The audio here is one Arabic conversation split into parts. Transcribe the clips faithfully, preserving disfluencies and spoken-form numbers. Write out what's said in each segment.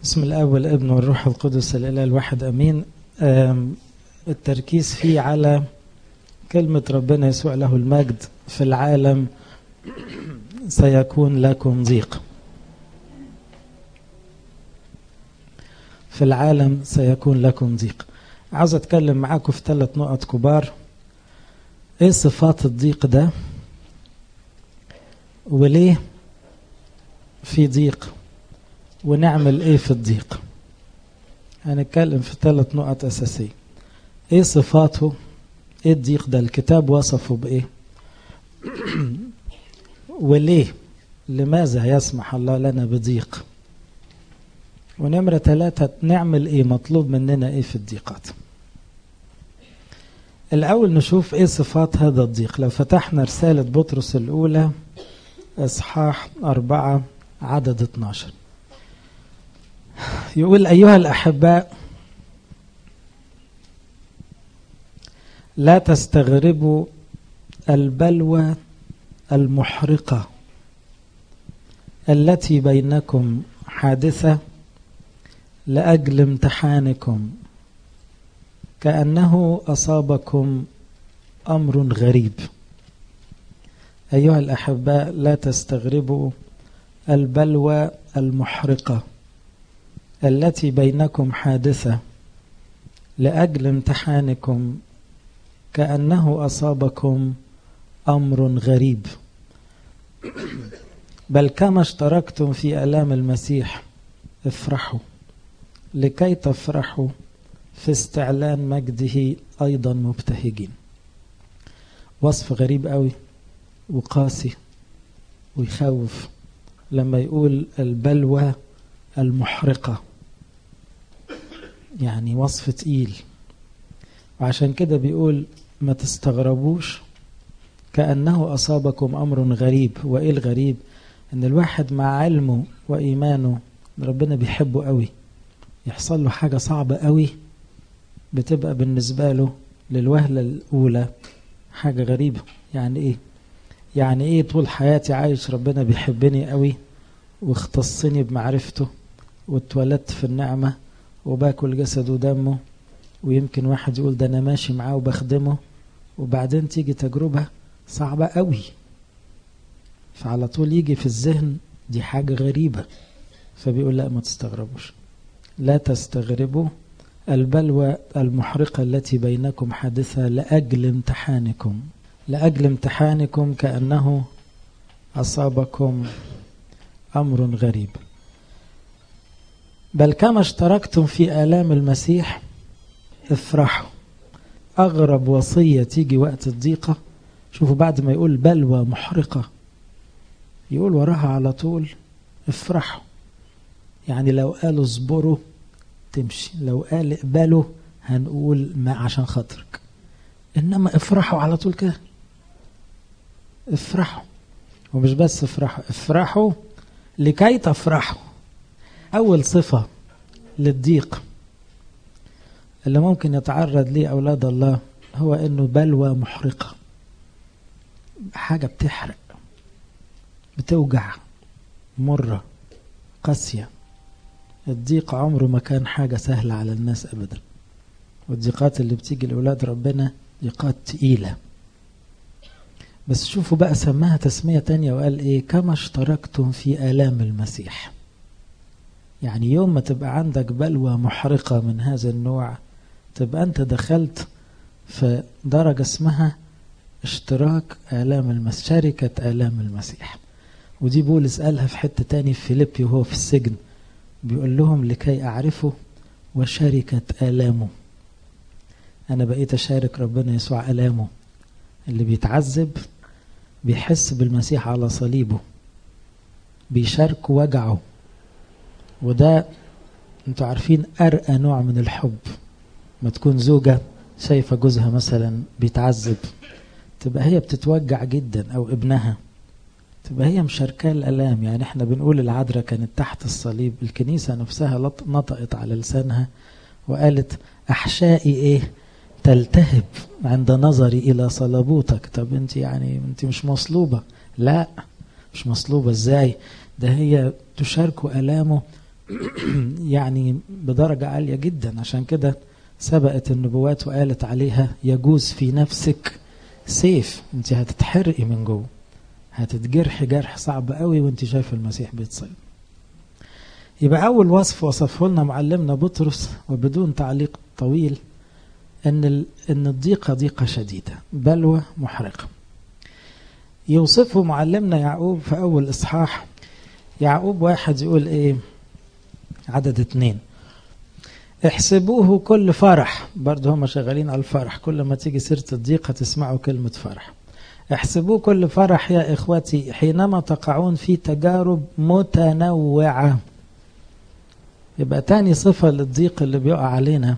بسم الاب والابن والروح القدس الاله الواحد امين. التركيز فيه على كلمة ربنا يسوع له المجد: في العالم سيكون لكم ضيق. في العالم سيكون لكم ضيق. عاوز اتكلم معاكم في ثلاث نقط كبار. ايه صفات الضيق ده؟ وليه في ضيق؟ ونعمل ايه في الضيق؟ هنتكلم في ثلاث نقط اساسية. ايه صفاته؟ ايه الضيق ده؟ الكتاب وصفه بايه؟ وليه؟ لماذا يسمح الله لنا بضيق؟ ونمرة ثلاثة، نعمل ايه؟ مطلوب مننا ايه في الضيقات؟ الاول نشوف ايه صفات هذا الضيق. لو فتحنا رسالة بطرس الاولى اصحاح اربعة عدد اتناشر، يقول: ايها الاحباء، لا تستغربوا البلوى المحرقة التي بينكم حادثة لأجل امتحانكم، كأنه أصابكم أمر غريب. أيها الأحباء، لا تستغربوا البلوى المحرقة التي بينكم حادثة لأجل امتحانكم، كأنه أصابكم أمر غريب، بل كما اشتركتم في آلام المسيح افرحوا، لكي تفرحوا في استعلان مجده أيضا مبتهجين. وصف غريب قوي وقاسي ويخوف لما يقول البلوى المحرقة، يعني وصف تقيل. وعشان كده بيقول ما تستغربوش كأنه أصابكم أمر غريب. وإيه الغريب؟ إن الواحد مع علمه وإيمانه ربنا بيحبه قوي، يحصل له حاجة صعبة قوي بتبقى بالنسبة له للوهلة الأولى حاجة غريبة. يعني إيه؟ يعني إيه طول حياتي عايش ربنا بيحبني قوي واختصني بمعرفته واتولدت في النعمة وباكل جسد ودمه، ويمكن واحد يقول ده أنا ماشي معاه وبخدمه، وبعدين تيجي تجربة صعبة قوي، فعلى طول يجي في الذهن دي حاجة غريبة. فبيقول لا، ما تستغربوش، لا تستغربوا البلوى المحرقة التي بينكم حادثة لأجل امتحانكم. لأجل امتحانكم كأنه أصابكم أمر غريب، بل كما اشتركتم في آلام المسيح افرحوا. أغرب وصية تيجي وقت الضيقة. شوفوا، بعد ما يقول بلوى محرقة يقول وراها على طول افرحوا. يعني لو قالوا اصبروا تمشي، لو قال اقبلوا هنقول ما عشان خاطرك، إنما افرحوا على طول كده. افرحوا، ومش بس افرحوا، افرحوا لكي تفرحوا. أول صفة للضيق اللي ممكن يتعرض ليه أولاد الله هو إنه بلوى محرقة، حاجة بتحرق، بتوجع، مرة، قاسية. الضيق عمره ما كان حاجة سهلة على الناس أبدا، والضيقات اللي بتيجي لأولاد ربنا ضيقات تقيلة. بس شوفوا بقى سماها تسمية تانية وقال إيه؟ كما اشتركتم في آلام المسيح. يعني يوم ما تبقى عندك بلوى محرقة من هذا النوع تبقى أنت دخلت في درجة اسمها اشتراك آلام المسيح، شركة آلام المسيح. ودي بولس قالها في حتة تاني في فيليبي وهو في السجن، بيقول لهم لكي أعرفه وشركة آلامه. أنا بقيت أشارك ربنا يسوع آلامه. اللي بيتعذب بيحس بالمسيح على صليبه، بيشارك وجعه. وده انتوا عارفين أرقى نوع من الحب. ما تكون زوجة شايفة جوزها مثلا بيتعذب تبقى هي بتتوجع جدا، أو ابنها تبقى هي مشاركة الألام. يعني احنا بنقول العذراء كانت تحت الصليب، الكنيسة نفسها نطقت على لسانها وقالت أحشائي ايه تلتهب عند نظري إلى صلبوتك. طب انت يعني انت مش مصلوبة؟ لا، مش مصلوبة ازاي؟ ده هي تشارك ألامه يعني بدرجة عالية جدا. عشان كده سبقت النبوات وقالت عليها يجوز في نفسك سيف، انت هتتحرقي من جوه، هتتجرح جرح صعب قوي وانت شايف المسيح بيتصلب. يبقى أول وصف وصفه لنا معلمنا بطرس وبدون تعليق طويل ان ان الضيقة ضيقة شديدة، بلوى محرقة. يوصفه معلمنا يعقوب في أول إصحاح. يعقوب واحد يقول ايه، عدد اتنين، احسبوه كل فرح. برضه هم شغالين على الفرح، كل ما تيجي سيرة الضيقة تسمعوا كلمة فرح. احسبوه كل فرح يا إخوتي حينما تقعون في تجارب متنوعة. يبقى تاني صفة للضيق اللي بيقع علينا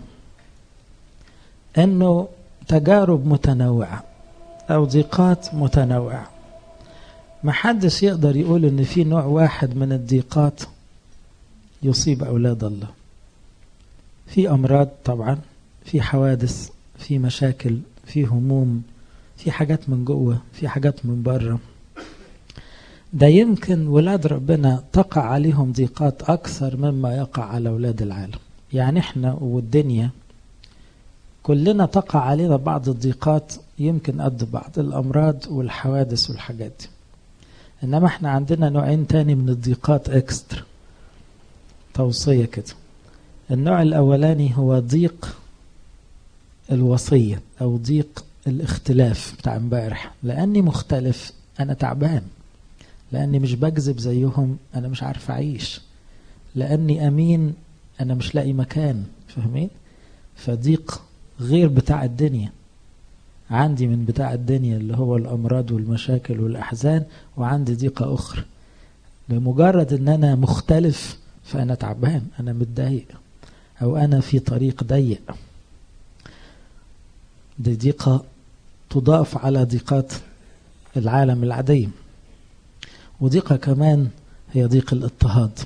انه تجارب متنوعة او ضيقات متنوعة. محدش يقدر يقول ان في نوع واحد من الضيقات يصيب اولاد الله. في امراض طبعا، في حوادث، في مشاكل، في هموم، في حاجات من جوه، في حاجات من بره. ده يمكن ولاد ربنا تقع عليهم ضيقات اكثر مما يقع على اولاد العالم. يعني احنا والدنيا كلنا تقع علينا بعض الضيقات يمكن قد بعض، الامراض والحوادث والحاجات دي. انما احنا عندنا نوعين تاني من الضيقات اكسترا. توصية كده، النوع الاولاني هو ضيق الوصية او ضيق الاختلاف بتاع امبارح. لاني مختلف انا تعبان، لاني مش بكذب زيهم انا مش عارف اعيش، لاني امين انا مش لاقي مكان. فاهمين؟ فضيق غير بتاع الدنيا، عندي من بتاع الدنيا اللي هو الأمراض والمشاكل والأحزان، وعندي ضيقة أخرى. بمجرد أن أنا مختلف فأنا تعبان، أنا متضايق، أو أنا في طريق ضيق. دي ضيقة تضاف على ضيقات العالم العادية. وضيقة كمان هي ضيق الاضطهاد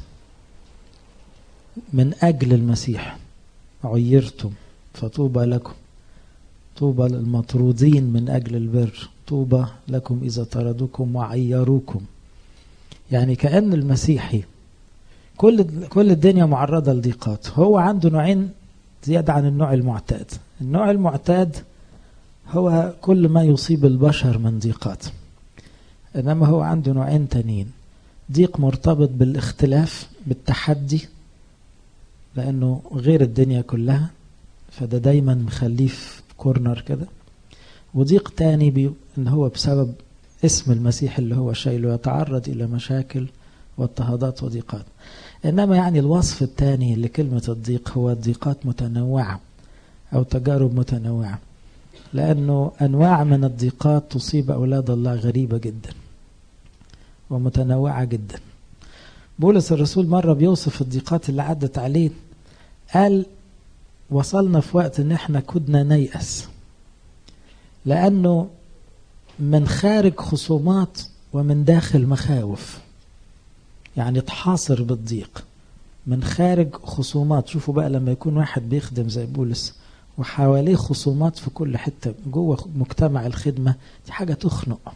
من أجل المسيح. عيرتم فطوبى لكم، طوبى للمطرودين من أجل البر، طوبى لكم إذا طردوكم وعيروكم. يعني كأن المسيحي كل كل الدنيا معرضة لضيقات. هو عنده نوعين زيادة عن النوع المعتاد. النوع المعتاد هو كل ما يصيب البشر من ضيقات، إنما هو عنده نوعين تانيين. ضيق مرتبط بالاختلاف، بالتحدي، لأنه غير الدنيا كلها، فده دايما مخليه في كورنر كده. وضيق تاني بي ان هو بسبب اسم المسيح اللي هو شايله يتعرض الى مشاكل واضطهادات وضيقات. انما يعني الوصف الثاني لكلمة الضيق هو ضيقات متنوعة او تجارب متنوعة، لانه انواع من الضيقات تصيب اولاد الله غريبة جدا ومتنوعة جدا. بولس الرسول مرة بيوصف الضيقات اللي عدت عليه، قال وصلنا في وقت ان احنا كدنا نيأس، لانه من خارج خصومات ومن داخل مخاوف. يعني تحاصر بالضيق من خارج خصومات. شوفوا بقى لما يكون واحد بيخدم زي بولس وحواليه خصومات في كل حتة جوه مجتمع الخدمة، دي حاجة تخنق.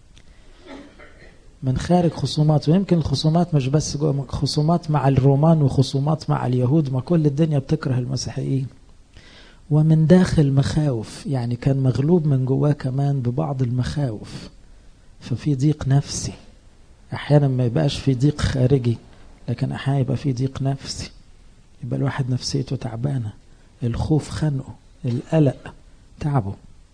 من خارج خصومات، ويمكن الخصومات مش بس جوه، خصومات مع الرومان وخصومات مع اليهود، ما كل الدنيا بتكره المسيحيين. ومن داخل مخاوف، يعني كان مغلوب من جواه كمان ببعض المخاوف. ففي ضيق نفسي، احيانا ما يبقاش في ضيق خارجي، لكن احيانا يبقى في ضيق نفسي، يبقى الواحد نفسيته تعبانة، الخوف خنقه، القلق تعبه.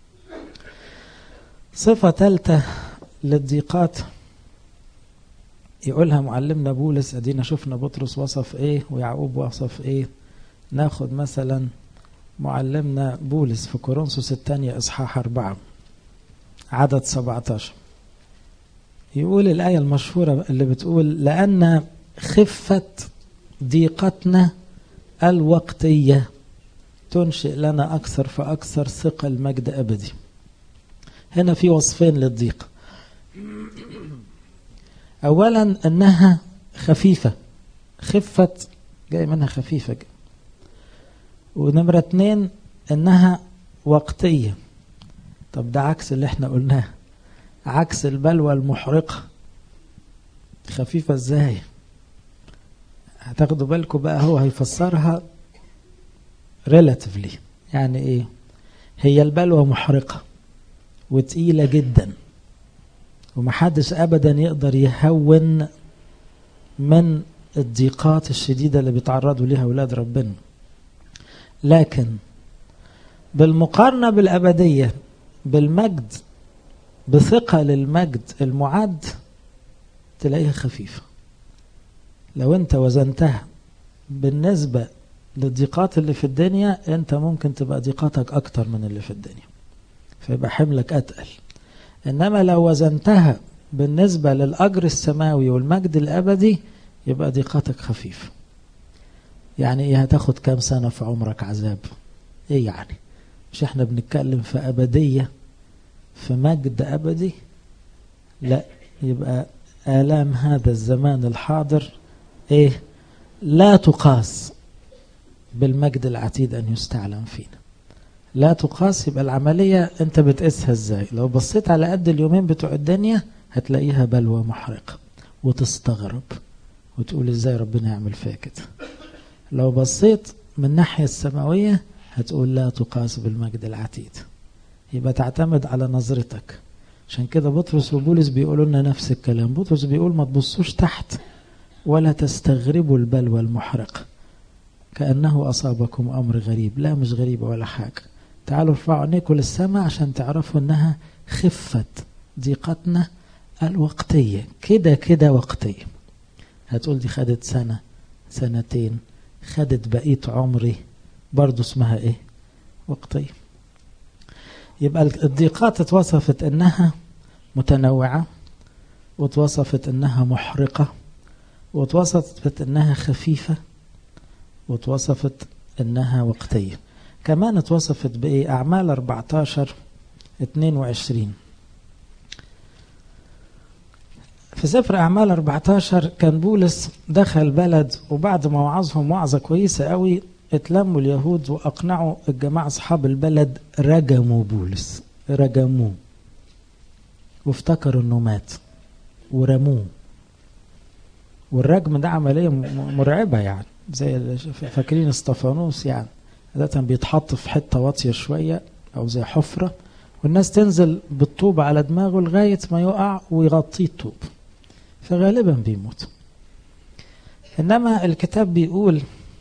صفة ثالثة للضيقات يقولها معلمنا بولس. ادينا شفنا بطرس وصف ايه ويعقوب وصف ايه. ناخد مثلا معلمنا بولس في كورنثوس الثانية اصحاح أربعة عدد سبعة عشر، يقول الآية المشهورة اللي بتقول لأن خفة ضيقتنا الوقتية تنشئ لنا أكثر فأكثر ثقل مجد أبدي. هنا في وصفين للضيق. أولا أنها خفيفة، خفة جاي منها خفيفة. ونمرة اتنين أنها وقتية. طب ده عكس اللي احنا قلناه، عكس البلوى المحرقة. خفيفة ازاي؟ هتاخدوا بالكم بقى هو هيفسرها relatively. يعني ايه؟ هي البلوى محرقة وتقيلة جدا، ومحدش ابدا يقدر يهون من الضيقات الشديدة اللي بيتعرضوا ليها أولاد ربنا. لكن بالمقارنة بالأبدية، بالمجد، بثقة للمجد المعد، تلاقيها خفيفة. لو انت وزنتها بالنسبة للضيقات اللي في الدنيا، انت ممكن تبقى ضيقاتك اكتر من اللي في الدنيا، فيبقى حملك اتقل. انما لو وزنتها بالنسبة للأجر السماوي والمجد الأبدي، يبقى ضيقاتك خفيفة. يعني ايه؟ هتاخد كام سنة في عمرك عذاب؟ ايه يعني؟ مش احنا بنتكلم في أبدية، في مجد أبدي؟ لا، يبقى آلام هذا الزمان الحاضر ايه؟ لا تقاس بالمجد العتيد أن يستعلم فينا. لا تقاس. يبقى العملية انت بتقيسها ازاي؟ لو بصيت على قد اليومين بتوع الدنيا هتلاقيها بلوى محرقة وتستغرب وتقول ازاي ربنا يعمل فيها كده. لو بصيت من الناحية السماوية هتقول لا تقاس بالمجد العتيد. يبقى تعتمد على نظرتك. عشان كده بطرس وبولس بيقولوا لنا نفس الكلام. بطرس بيقول ما تبصوش تحت ولا تستغربوا البلوى المحرقة كأنه أصابكم أمر غريب. لا، مش غريبة ولا حاجة. تعالوا ارفعوا عينيكم للسماء عشان تعرفوا انها خفت ضيقتنا الوقتية. كده كده وقتية. هتقول دي خدت سنة، سنتين، خدت بقية عمري، برضو اسمها ايه؟ وقتية. يبقى الضيقات اتوصفت انها متنوعة، واتوصفت انها محرقة، واتوصفت انها خفيفة، واتوصفت انها وقتية. كمان اتوصفت بايه؟ اعمال أربعتاشر اتنين وعشرين. في سفر اعمال أربعتاشر كان بولس دخل بلد، وبعد ما وعظهم وعظة كويسة قوي اتلموا اليهود واقنعوا الجماعة اصحاب البلد، رجموا بولس، رجموه وافتكروا انه مات ورموه. والرجم ده عملية مرعبة، يعني زي فاكرين اسطفانوس، يعني عادة بيتحط في حتة واطية شوية او زي حفرة، والناس تنزل بالطوب على دماغه لغاية ما يقع ويغطيه الطوب، فغالبا بيموت. انما الكتاب بيقول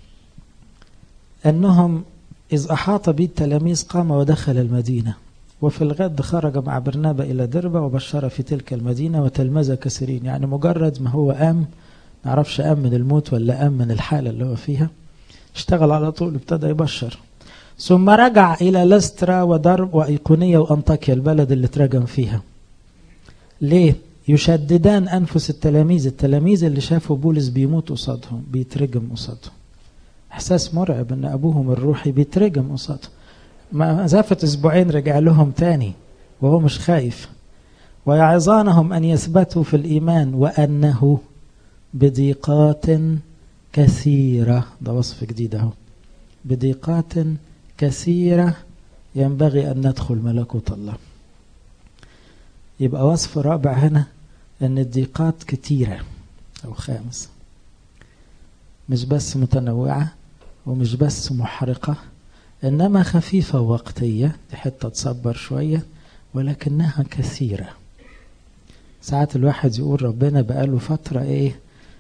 انهم اذ احاط به التلاميذ قام ودخل المدينة، وفي الغد خرج مع برنابا الى دربة وبشر في تلك المدينة وتلمذ كثيرين. يعني مجرد ما هو قام، نعرفش قام من الموت ولا قام من الحالة اللي هو فيها، اشتغل على طول، ابتدى يبشر. ثم رجع الى لسترا ودرب وايقونية وانطاكيا، البلد اللي ترجم فيها. ليه؟ يشددان انفس التلاميذ، التلاميذ اللي شافوا بولس بيموت قصادهم، بيترجم قصادهم. احساس مرعب ان ابوهم الروحي بيترجم قصادهم. مسافة اسبوعين رجع لهم تاني وهو مش خايف. ويعظانهم ان يثبتوا في الايمان وانه بضيقات كثيرة. ده وصف جديد اهو. بضيقات كثيرة ينبغي ان ندخل ملكوت الله. يبقى وصف رابع هنا ان الضيقات كتيرة او خامس، مش بس متنوعة ومش بس محرقة، انما خفيفة ووقتية، دي حتة تصبر شوية، ولكنها كثيرة. ساعات الواحد يقول ربنا بقاله فترة ايه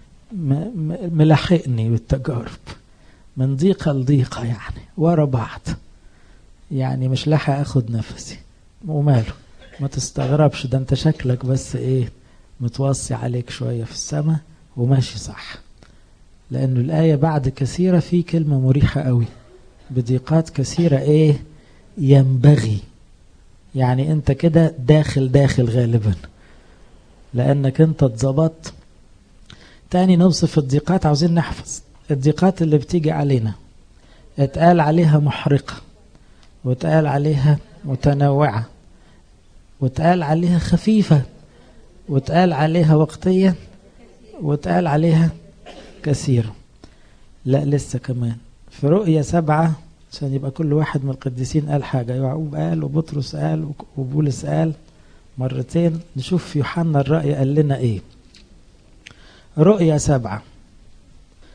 ملحقني بالتجارب من ضيقة لضيقة، يعني ورا بعض، يعني مش لاحق اخد نفسي. وماله، ما تستغربش، ده انت شكلك بس ايه متوصي عليك شوية في السماء وماشي صح. لانه الآية بعد كثيرة في كلمة مريحة قوي، بضيقات كثيرة ايه ينبغي. يعني انت كده داخل داخل غالبا، لانك انت اتظبطت. تاني نوصف الضيقات، عاوزين نحفظ الضيقات اللي بتيجي علينا. اتقال عليها محرقة، واتقال عليها متنوعة، واتقال عليها خفيفة، واتقال عليها وقتية، واتقال عليها كثيرة. لا لسه كمان في رؤية سبعة، عشان يبقى كل واحد من القديسين قال حاجة. يعقوب قال وبطرس قال وبولس قال مرتين. نشوف في يوحنا الرأي قال لنا ايه. رؤية سبعة،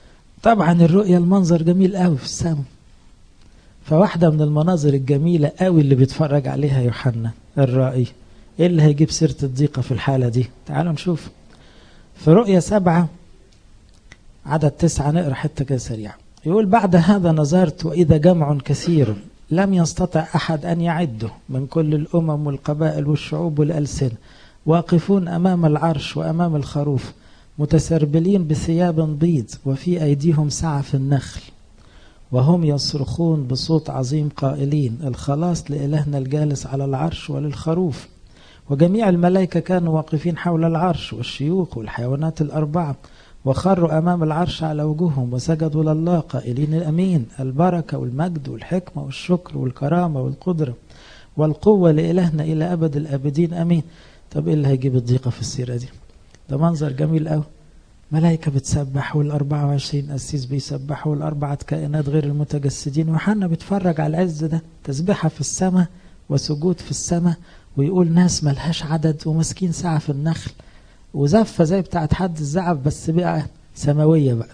طبعا الرؤية المنظر جميل قوي في السماء. فواحدة من المناظر الجميلة قوي اللي بيتفرج عليها يوحنا الرائي، ايه اللي هيجيب سيرة الضيقة في الحالة دي؟ تعالوا نشوف في رؤية سبعة عدد تسعة، نقرأ حتة كده سريعة. يقول: بعد هذا نظرت وإذا جمع كثير لم يستطع أحد أن يعده من كل الأمم والقبائل والشعوب والألسنة، واقفون أمام العرش وأمام الخروف، متسربلين بثياب بيض، وفي أيديهم سعف النخل، وهم يصرخون بصوت عظيم قائلين: الخلاص لإلهنا الجالس على العرش وللخروف. وجميع الملائكة كانوا واقفين حول العرش والشيوخ والحيوانات الأربعة، وخروا أمام العرش على وجوههم وسجدوا لله قائلين: الأمين، البركة والمجد والحكمة والشكر والكرامة والقدرة والقوة لإلهنا إلى أبد الآبدين أمين. طب إيه اللي هيجيب الضيقة في السيرة دي؟ ده منظر جميل قوي، ملائكة بتسبح والأربعة وعشرين قسيس بيسبحوا والأربعة كائنات غير المتجسدين، وحنا بيتفرج على العز ده، تسبحة في السماء وسجود في السماء، ويقول ناس ملهاش عدد ومسكين سعف النخل وزفة زي بتاعت حد الزعف بس بقى سماوية بقى.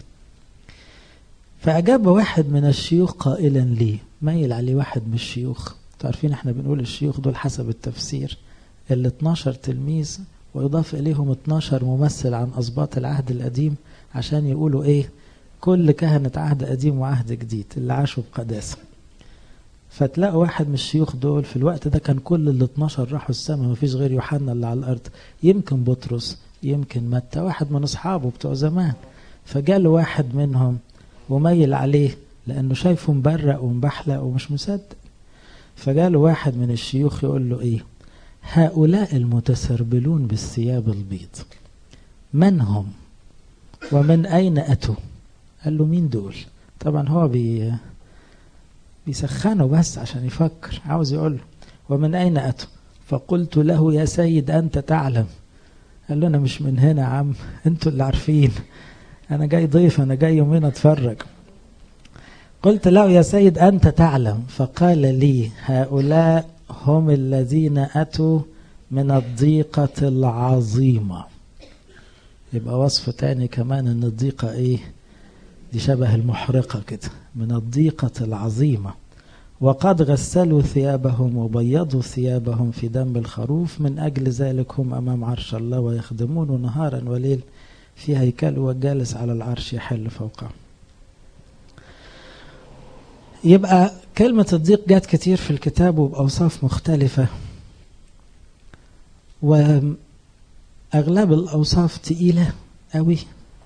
فأجاب واحد من الشيوخ قائلا لي، ميل عليه واحد من الشيوخ، تعرفين احنا بنقول الشيوخ دول حسب التفسير ال اتناشر تلميذ ويضاف إليهم اتناشر ممثل عن أسباط العهد القديم، عشان يقولوا إيه؟ كل كهنة عهد قديم وعهد جديد اللي عاشوا بقداسة. فتلاقوا واحد من الشيوخ دول في الوقت ده كان كل ال اتناشر راحوا السماء، مفيش غير يوحنا اللي على الأرض، يمكن بطرس يمكن متى، واحد من أصحابه بتوع زمان. فجاله واحد منهم وميل عليه لأنه شايفه مبرق ومبحلق ومش مصدق. فجاله واحد من الشيوخ يقول له إيه؟ هؤلاء المتسربلون بالثياب البيض من هم ومن أين أتوا؟ قال له مين دول؟ طبعا هو بي بيسخنه بس عشان يفكر، عاوز يقول له ومن أين أتوا؟ فقلت له يا سيد أنت تعلم. قال له أنا مش من هنا يا عم، أنتوا اللي عارفين، أنا جاي ضيف، أنا جاي يومين أتفرج. قلت له يا سيد أنت تعلم. فقال لي هؤلاء هم الذين أتوا من الضيقة العظيمة. يبقى وصف تاني كمان ان الضيقة ايه؟ دي شبه المحرقة كده، من الضيقة العظيمة. وقد غسلوا ثيابهم وبيضوا ثيابهم في دم الخروف، من أجل ذلك هم أمام عرش الله ويخدمون نهارا وليل في هيكل والجالس على العرش يحل فوقه. يبقى كلمة الضيق جات كتير في الكتاب وبأوصاف مختلفة، وأغلب الأوصاف تقيلة قوي،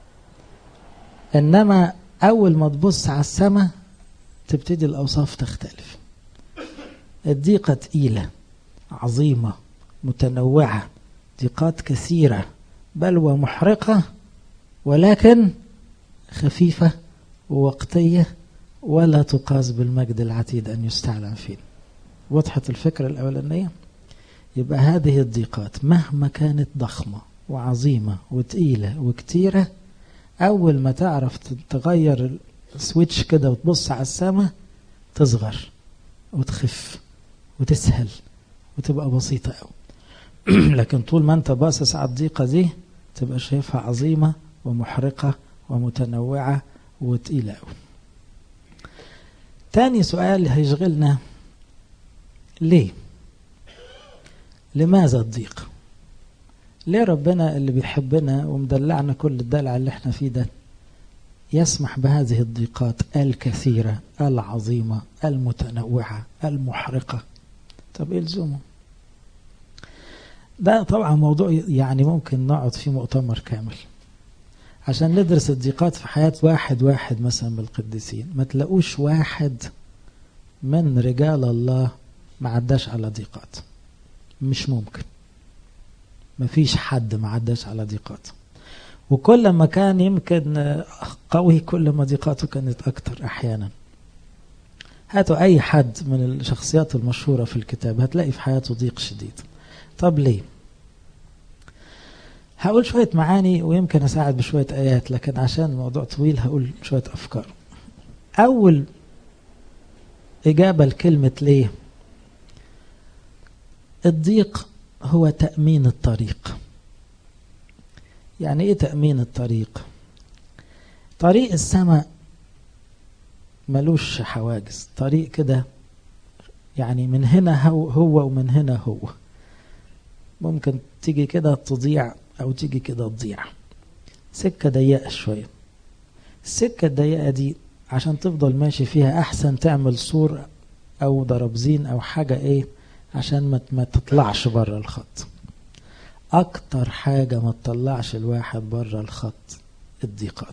إنما أول ما تبص على السماء تبتدي الأوصاف تختلف. الضيقة تقيلة عظيمة متنوعة، ضيقات كثيرة، بلوى محرقة، ولكن خفيفة ووقتية ولا تقاس بالمجد العتيد أن يستعلم فيه. وضحت الفكرة الأولانية؟ يبقى هذه الضيقات مهما كانت ضخمة وعظيمة وتقيلة وكتيرة، أول ما تعرف تغير السويتش كده وتبص على السماء تصغر وتخف وتسهل وتبقى بسيطة أوي. لكن طول ما أنت باصص على الضيقة دي تبقى شايفها عظيمة ومحرقة ومتنوعة وتقيلة أوي. تاني سؤال هيشغلنا، ليه؟ لماذا الضيق؟ ليه ربنا اللي بيحبنا ومدلعنا كل الدلع اللي احنا فيه ده يسمح بهذه الضيقات الكثيرة العظيمة المتنوعة المحرقة؟ طب ايه لزومه؟ ده طبعا موضوع يعني ممكن نقعد فيه مؤتمر كامل عشان ندرس الضيقات في حياة واحد واحد مثلا من القديسين. ما تلاقوش واحد من رجال الله ما عداش على ضيقات، مش ممكن. ما فيش حد ما عداش على ضيقات، وكل ما كان يمكن قوي كل ما ضيقاته كانت أكتر أحيانا. هاتوا أي حد من الشخصيات المشهورة في الكتاب هتلاقي في حياته ضيق شديد. طب ليه؟ هقول شوية معاني ويمكن أساعد بشوية آيات، لكن عشان الموضوع طويل هقول شوية أفكار. أول إجابة لكلمة ليه، الضيق هو تأمين الطريق. يعني إيه تأمين الطريق؟ طريق السماء ملوش حواجز، طريق كده يعني من هنا هو, هو ومن هنا هو، ممكن تيجي كده تضيع أو تيجي كده تضيع، سكة ضيقة شوية. السكة الضيقة دي عشان تفضل ماشي فيها أحسن تعمل سور أو ضربزين أو حاجة إيه عشان ما تطلعش بره الخط. أكتر حاجة ما تطلعش الواحد بره الخط الضيقات.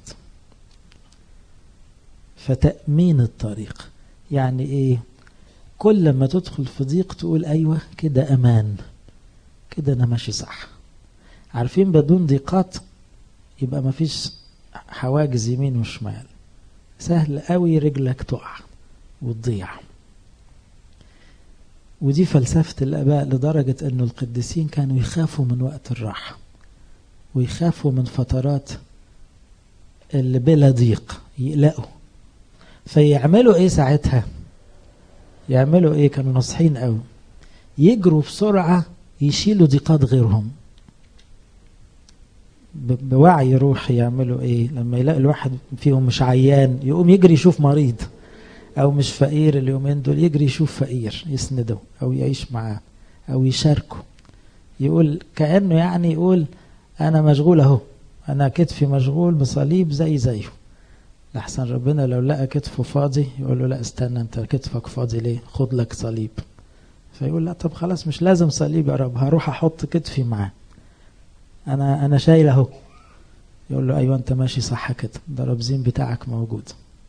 فتأمين الطريق يعني إيه؟ كل ما تدخل في ضيق تقول أيوة كده أمان، كده أنا ماشي صح. عارفين بدون ضيقات يبقى ما فيش حواجز يمين وشمال، سهل قوي رجلك تقع وتضيع. ودي فلسفة الآباء لدرجة أنه القديسين كانوا يخافوا من وقت الراحة ويخافوا من فترات اللي بلا ضيق، يقلقوا. فيعملوا ايه ساعتها؟ يعملوا ايه؟ كانوا نصحين قوي، يجروا بسرعة يشيلوا ضيقات غيرهم بوعي روحي. يعملوا ايه؟ لما يلاقي الواحد فيهم مش عيان يقوم يجري يشوف مريض، او مش فقير اليومين دول يجري يشوف فقير يسنده او يعيش معاه او يشاركه. يقول كأنه يعني يقول انا مشغول اهو، انا كتفي مشغول بصليب زي زيه. لحسن ربنا لو لقى كتفه فاضي يقول له لا استنى، انت كتفك فاضي ليه؟ خد لك صليب. فيقول لا طب خلاص مش لازم صليب يا رب، هروح احط كتفي معاه، انا انا شايل اهو. يقول له ايوه انت ماشي صح كده، ده ربزين بتاعك موجود.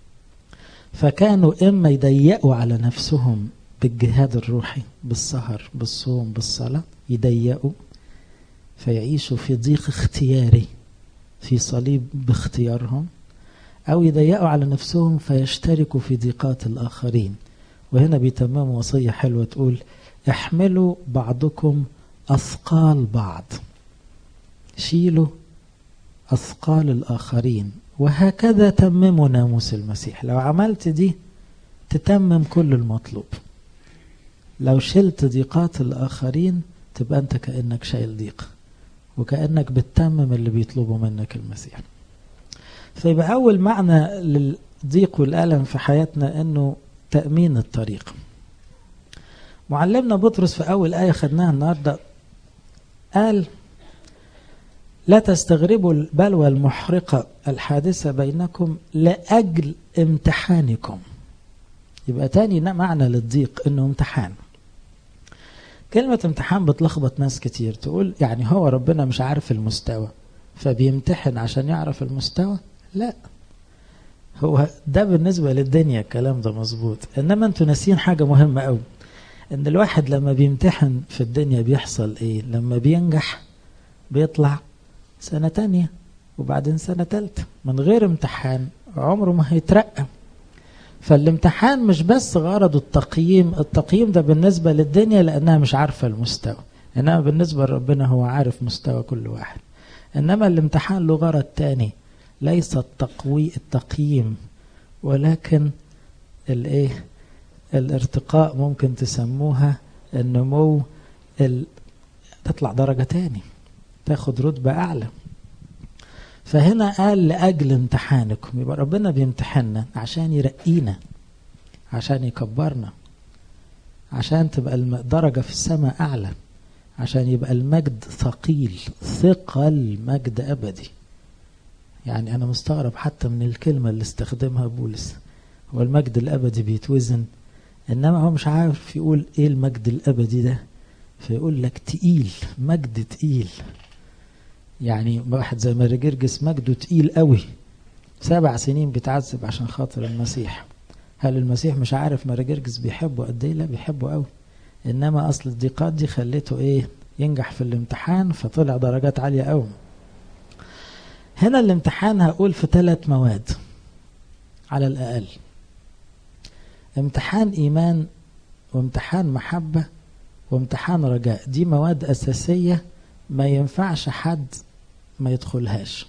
فكانوا اما يضيقوا على نفسهم بالجهاد الروحي، بالسهر بالصوم بالصلاة، يضيقوا فيعيشوا في ضيق اختياري في صليب باختيارهم، أو يضيقوا على نفسهم فيشتركوا في ضيقات الآخرين. وهنا بيتمموا وصية حلوة تقول احملوا بعضكم أثقال بعض، شيلوا أثقال الآخرين، وهكذا تمموا ناموس المسيح. لو عملت دي تتمم كل المطلوب. لو شلت ضيقات الآخرين تبقى أنت كأنك شايل ضيق، وكأنك بتتمم اللي بيطلبه منك المسيح. فيبقى أول معنى للضيق والألم في حياتنا أنه تأمين الطريق. معلمنا بطرس في أول آية خدناها النهاردة قال لا تستغربوا البلوى المحرقة الحادثة بينكم لأجل امتحانكم. يبقى تاني معنى للضيق أنه امتحان. كلمة امتحان بتلخبط ناس كتير، تقول يعني هو ربنا مش عارف المستوى فبيمتحن عشان يعرف المستوى؟ لا، هو ده بالنسبة للدنيا الكلام ده مظبوط، انما انتوا ناسين حاجة مهمة قوي، ان الواحد لما بيمتحن في الدنيا بيحصل ايه؟ لما بينجح بيطلع سنة تانية وبعدين سنة تالتة. من غير امتحان عمره ما هيترقى. فالامتحان مش بس غرض التقييم، التقييم ده بالنسبة للدنيا لأنها مش عارفة المستوى، إنما بالنسبة لربنا هو عارف مستوى كل واحد. إنما الامتحان له غرض تاني، ليس التقوي التقييم ولكن الايه الارتقاء، ممكن تسموها النمو، ال... تطلع درجة تاني، تاخد رتبة أعلى. فهنا قال لأجل امتحانكم، يبقى ربنا بيمتحننا عشان يرقينا، عشان يكبرنا، عشان تبقى الدرجة في السماء أعلى، عشان يبقى المجد ثقيل، ثقل مجد أبدي. يعني أنا مستغرب حتى من الكلمة اللي استخدمها بولس، هو المجد الأبدي بيتوزن، إنما هو مش عارف يقول إيه المجد الأبدي ده، فيقول لك تقيل، مجد تقيل. يعني واحد زي ماري جرجس مجده تقيل قوي، سبع سنين بيتعذب عشان خاطر المسيح. هل المسيح مش عارف ماري جرجس بيحبه قد ايه؟ لا، بيحبه قوي، انما اصل الضيقات دي خليته ايه؟ ينجح في الامتحان فطلع درجات عالية قوي. هنا الامتحان هقول في ثلاث مواد على الاقل، امتحان ايمان وامتحان محبة وامتحان رجاء. دي مواد اساسية ما ينفعش حد ما يدخلهاش.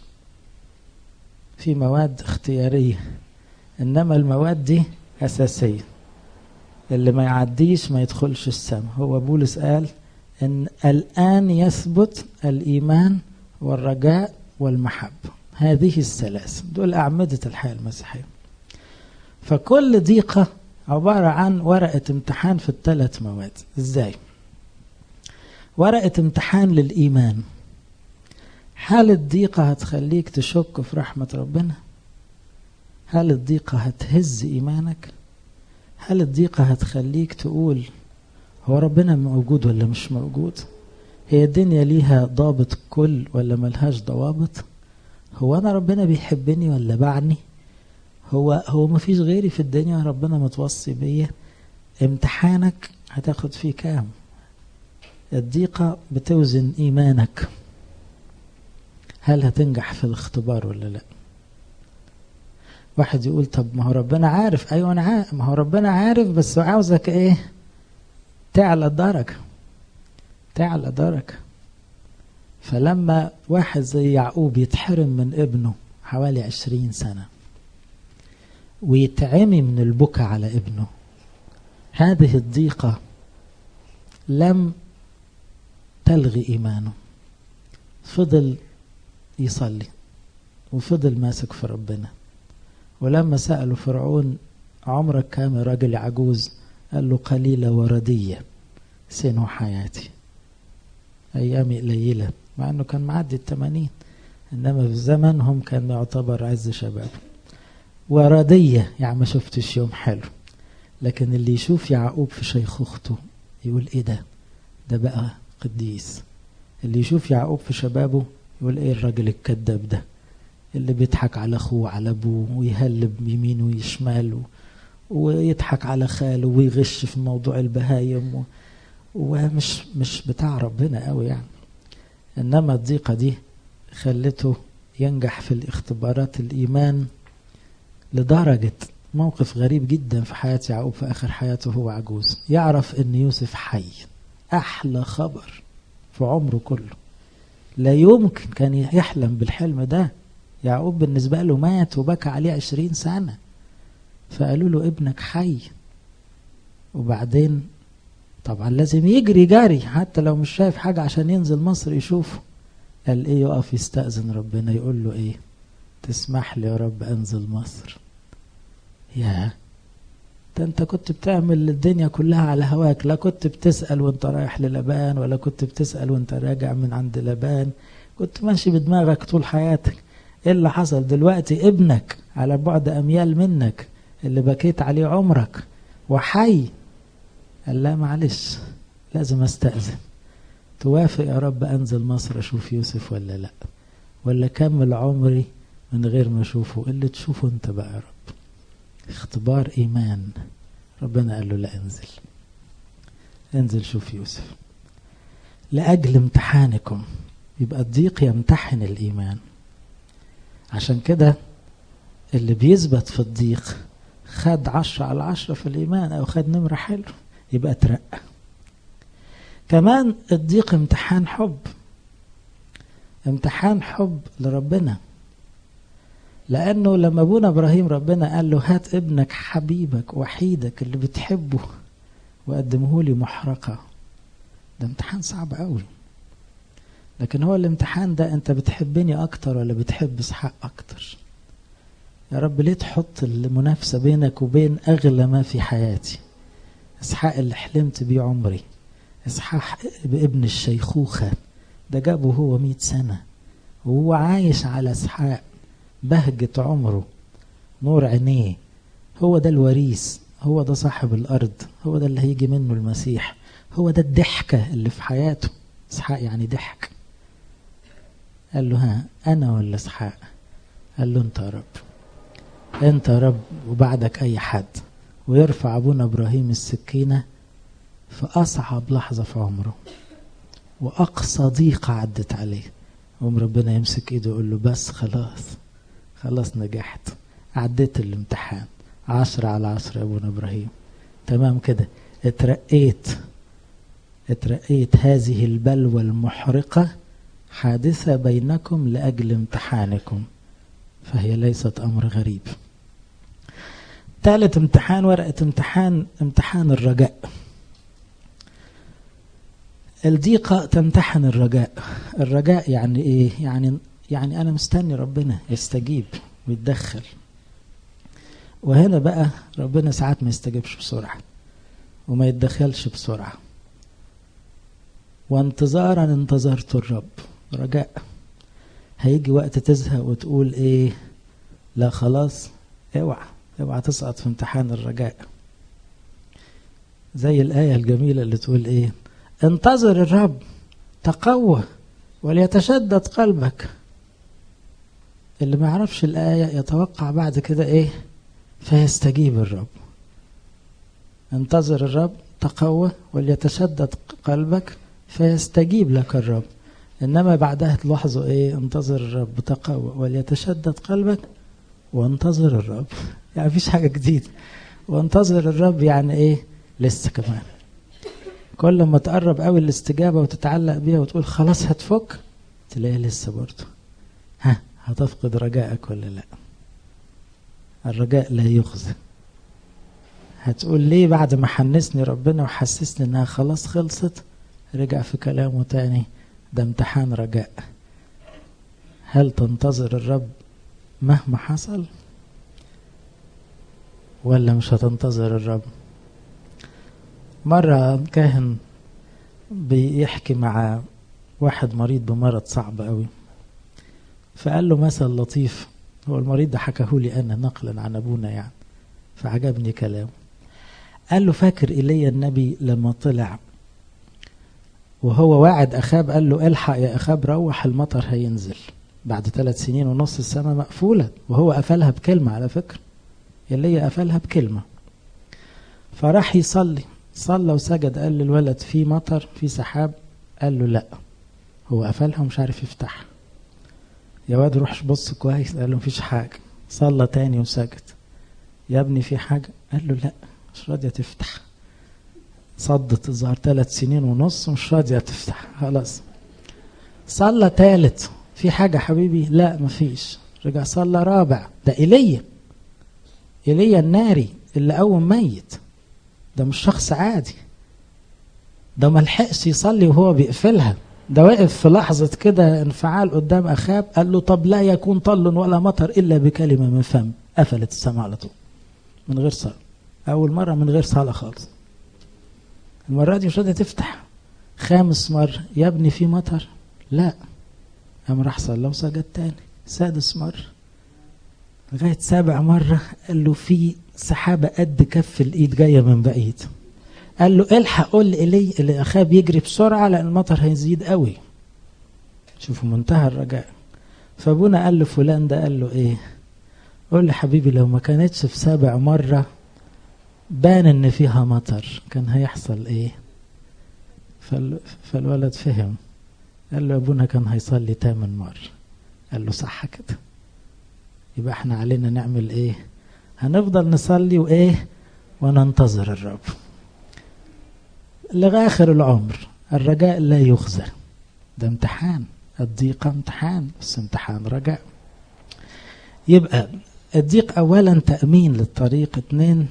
في مواد اختيارية، انما المواد دي اساسية، اللي ما يعديش ما يدخلش السماء. هو بولس قال ان الان يثبت الايمان والرجاء والمحبة، هذه الثلاث دول اعمدة الحياة المسيحية. فكل ضيقة عبارة عن ورقة امتحان في الثلاث مواد. ازاي؟ ورقة امتحان للإيمان. هل الضيقة هتخليك تشك في رحمة ربنا؟ هل الضيقة هتهز إيمانك؟ هل الضيقة هتخليك تقول هو ربنا موجود ولا مش موجود؟ هي الدنيا ليها ضابط كل ولا ملهاش ضوابط؟ هو أنا ربنا بيحبني ولا بعني؟ هو هو مفيش غيري في الدنيا ربنا متوصي بيا؟ امتحانك هتاخد فيه كام؟ الضيقة بتوزن إيمانك، هل هتنجح في الاختبار ولا لا؟ واحد يقول طب ما هو ربنا عارف. أيوة أنا عارف، ما هو ربنا عارف، بس عاوزك إيه؟ تعلى الدرجة، تعلى درجة. فلما واحد زي يعقوب يتحرم من ابنه حوالي عشرين سنة ويتعمي من البكاء على ابنه، هذه الضيقة لم تلغي إيمانه، فضل يصلي وفضل ماسك في ربنا. ولما سأله فرعون عمرك كام يا راجل عجوز؟ قال له قليلة وردية سنو حياتي، أيامي قليلة، مع أنه كان معدي التمانين، إنما في زمنهم كان يعتبر عز شباب. وردية يعني ما شفتش يوم حلو. لكن اللي يشوف يعقوب في شيخوخته يقول إيه ده؟ ده بقى قديس. اللي يشوف يعقوب في شبابه يقول إيه الراجل الكذاب ده اللي بيضحك على أخوه على أبوه ويهلب يمين ويشمال ويضحك على خاله ويغش في موضوع البهايم و... ومش مش بتاع ربنا قوي يعني. إنما الضيقة دي خلته ينجح في الاختبارات الإيمان لدرجة موقف غريب جدا في حياة يعقوب في آخر حياته. هو عجوز يعرف إن يوسف حي، أحلى خبر في عمره كله. لا يمكن كان يحلم بالحلم ده. يعقوب بالنسبة له مات وبكى عليه عشرين سنة، فقالوا له ابنك حي. وبعدين طبعا لازم يجري جاري حتى لو مش شايف حاجة عشان ينزل مصر يشوفه. قال ايه؟ يقف يستأذن ربنا يقول له ايه؟ تسمح لي يا رب انزل مصر؟ يا ده انت كنت بتعمل الدنيا كلها على هواك، لا كنت بتسأل وانت رايح للبان ولا كنت بتسأل وانت راجع من عند لبان، كنت ماشي بدماغك طول حياتك. ايه اللي حصل دلوقتي؟ ابنك على بعد اميال منك اللي بكيت عليه عمرك وحي. قال لا معلش لازم استأذن، توافق يا رب انزل مصر اشوف يوسف ولا لا، ولا كمل عمري من غير ما اشوفه؟ اللي تشوفه انت بقى يا رب. اختبار ايمان. ربنا قال له لا انزل، انزل شوف يوسف لأجل امتحانكم. يبقى الضيق يمتحن الإيمان. عشان كده اللي بيثبت في الضيق خد عشرة على عشرة في الإيمان أو خد نمرة حلو يبقى ترقى. كمان الضيق امتحان حب، امتحان حب لربنا. لأنه لما أبونا إبراهيم ربنا قال له هات ابنك حبيبك وحيدك اللي بتحبه وقدمه لي محرقة، ده امتحان صعب قوي. لكن هو الامتحان ده انت بتحبني اكتر ولا بتحب اسحاق اكتر؟ يا رب ليه تحط المنافسة بينك وبين اغلى ما في حياتي؟ اسحاق اللي حلمت بيه عمري، اسحاق بابن الشيخوخة ده جابه هو مئة سنة وهو عايش على اسحاق، بهجة عمره، نور عينيه، هو ده الوريث، هو ده صاحب الارض، هو ده اللي هيجي منه المسيح، هو ده الضحكة اللي في حياته. اسحاق يعني ضحك. قال له ها انا ولا اسحاق؟ قال له انت يا رب، انت يا رب وبعدك اي حد. ويرفع ابونا ابراهيم السكينة في اصعب لحظة في عمره واقصى ضيقة عدت عليه، وم ربنا يمسك ايده يقول له بس خلاص خلاص نجحت، عديت الامتحان، عشرة على عشرة يا ابونا ابراهيم، تمام كده، اترقيت اترقيت. هذه البلوى المحرقة حادثة بينكم لأجل امتحانكم، فهي ليست أمر غريب. ثالث امتحان، ورقة امتحان، امتحان الرجاء. الضيقة تمتحن الرجاء. الرجاء يعني ايه؟ يعني يعني أنا مستني ربنا يستجيب ويتدخل. وهنا بقى ربنا ساعات ما يستجيبش بسرعة وما يتدخلش بسرعة. وانتظارا انتظرت الرب، رجاء. هيجي وقت تزهق وتقول ايه، لا خلاص، اوعى اوعى تسقط في امتحان الرجاء. زي الآية الجميلة اللي تقول ايه، انتظر الرب تقوى وليتشدد قلبك. اللي ما يعرفش الآية يتوقع بعد كده ايه، فيستجيب الرب. انتظر الرب تقوى وليتشدد قلبك فيستجيب لك الرب. إنما بعدها تلاحظوا إيه، انتظر الرب تقوى وليتشدد قلبك وانتظر الرب. يعني مفيش حاجة جديدة. وانتظر الرب يعني إيه، لسه كمان. كل ما تقرب قوي الاستجابة وتتعلق بيها وتقول خلاص هتفك، تلاقي لسه برضه ها هتفقد رجائك ولا لا. الرجاء لا يخزى. هتقول ليه بعد ما حنسني ربنا وحسسني انها خلاص خلصت رجع في كلامه تاني؟ ده امتحان رجاء. هل تنتظر الرب مهما حصل ولا مش هتنتظر الرب؟ مرة كاهن بيحكي مع واحد مريض بمرض صعب قوي، فقال له مثل لطيف. هو المريض ده حكاهولي أنا نقلا عن أبونا يعني، فعجبني كلامه. قال له فاكر إيليا النبي لما طلع وهو واعد أخاب، قال له الحق يا أخاب روح المطر هينزل. بعد ثلاث سنين ونص السماء مقفولة، وهو قفلها بكلمة على فكرة. إيليا قفلها بكلمة. فراح يصلي، صلى وسجد، قال للولد في مطر في سحاب؟ قال له لا، هو قفلها ومش عارف يفتحها. يا واد روح بص كويس، قال له مفيش حاجة. صلى تاني وسجد، يا ابني في حاجة؟ قال له لا مش راضية تفتح. صدت الظهر ثلاث سنين ونص مش راضية تفتح خلاص. صلى ثالث، في حاجة حبيبي؟ لا مفيش. رجع صلى رابع، ده إيليا إيليا الناري اللي قوم ميت، ده مش شخص عادي. ده ملحقش يصلي وهو بيقفلها، ده واقف في لحظة كده انفعال قدام أخاب، قال له طب لا يكون طل ولا مطر إلا بكلمة من فم. قفلت السماء على طول من غير صلاة. أول مرة من غير صلاة خالص. المرة دي مش راضية تفتح. خامس مرة، يا ابني في مطر؟ لا. قام راح صلى وسجد تاني. سادس مرة، لغاية سابع مرة قال له في سحابة قد كف الإيد جاية من بعيد. قال له الحق قول لي اللي أخاب يجري بسرعة لأن المطر هيزيد قوي. شوفوا منتهى الرجاء. فابونا قال له فلان ده، قال له ايه، قول لي حبيبي لو ما كانتش في سابع مرة بان ان فيها مطر كان هيحصل ايه؟ فال... فالولد فهم. قال له ابونا كان هيصلي تامن مرة. قال له صح كده، يبقى احنا علينا نعمل ايه؟ هنفضل نصلي وايه وننتظر الرب لغاخر العمر. الرجاء لا يخزى. ده امتحان، الضيقة امتحان، بس امتحان رجاء. يبقى الضيق اولا تأمين للطريق، اتنين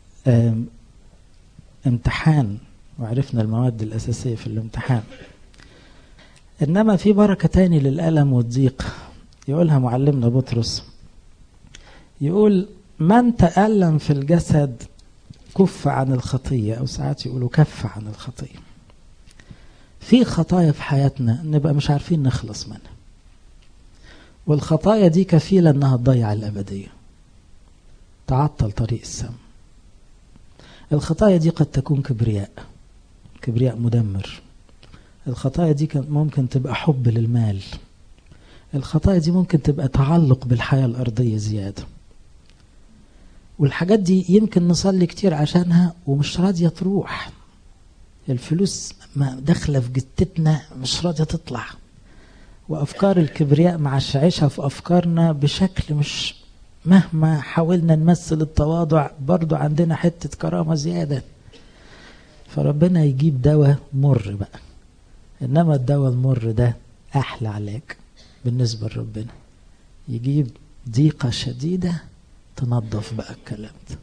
امتحان، وعرفنا المواد الأساسية في الامتحان. إنما في بركة تاني للألم والضيق يقولها معلمنا بطرس، يقول من تألم في الجسد كف عن الخطية، أو ساعات يقولوا كف عن الخطية. في خطايا في حياتنا نبقى مش عارفين نخلص منها، والخطايا دي كفيلة أنها تضيع الأبدية، تعطل طريق السم. الخطايا دي قد تكون كبرياء، كبرياء مدمر. الخطايا دي ممكن تبقى حب للمال. الخطايا دي ممكن تبقى تعلق بالحياة الأرضية زيادة. والحاجات دي يمكن نصلي كتير عشانها ومش راضية تروح. الفلوس ما داخلة في جتتنا مش راضية تطلع، وأفكار الكبرياء مع الشعيشة في أفكارنا بشكل مش، مهما حاولنا نمثل التواضع برضو عندنا حتة كرامة زيادة. فربنا يجيب دواء مر بقى، إنما الدواء المر ده أحلى علاج بالنسبة لربنا. يجيب ضيقة شديدة تنظف بقى الكلام ده،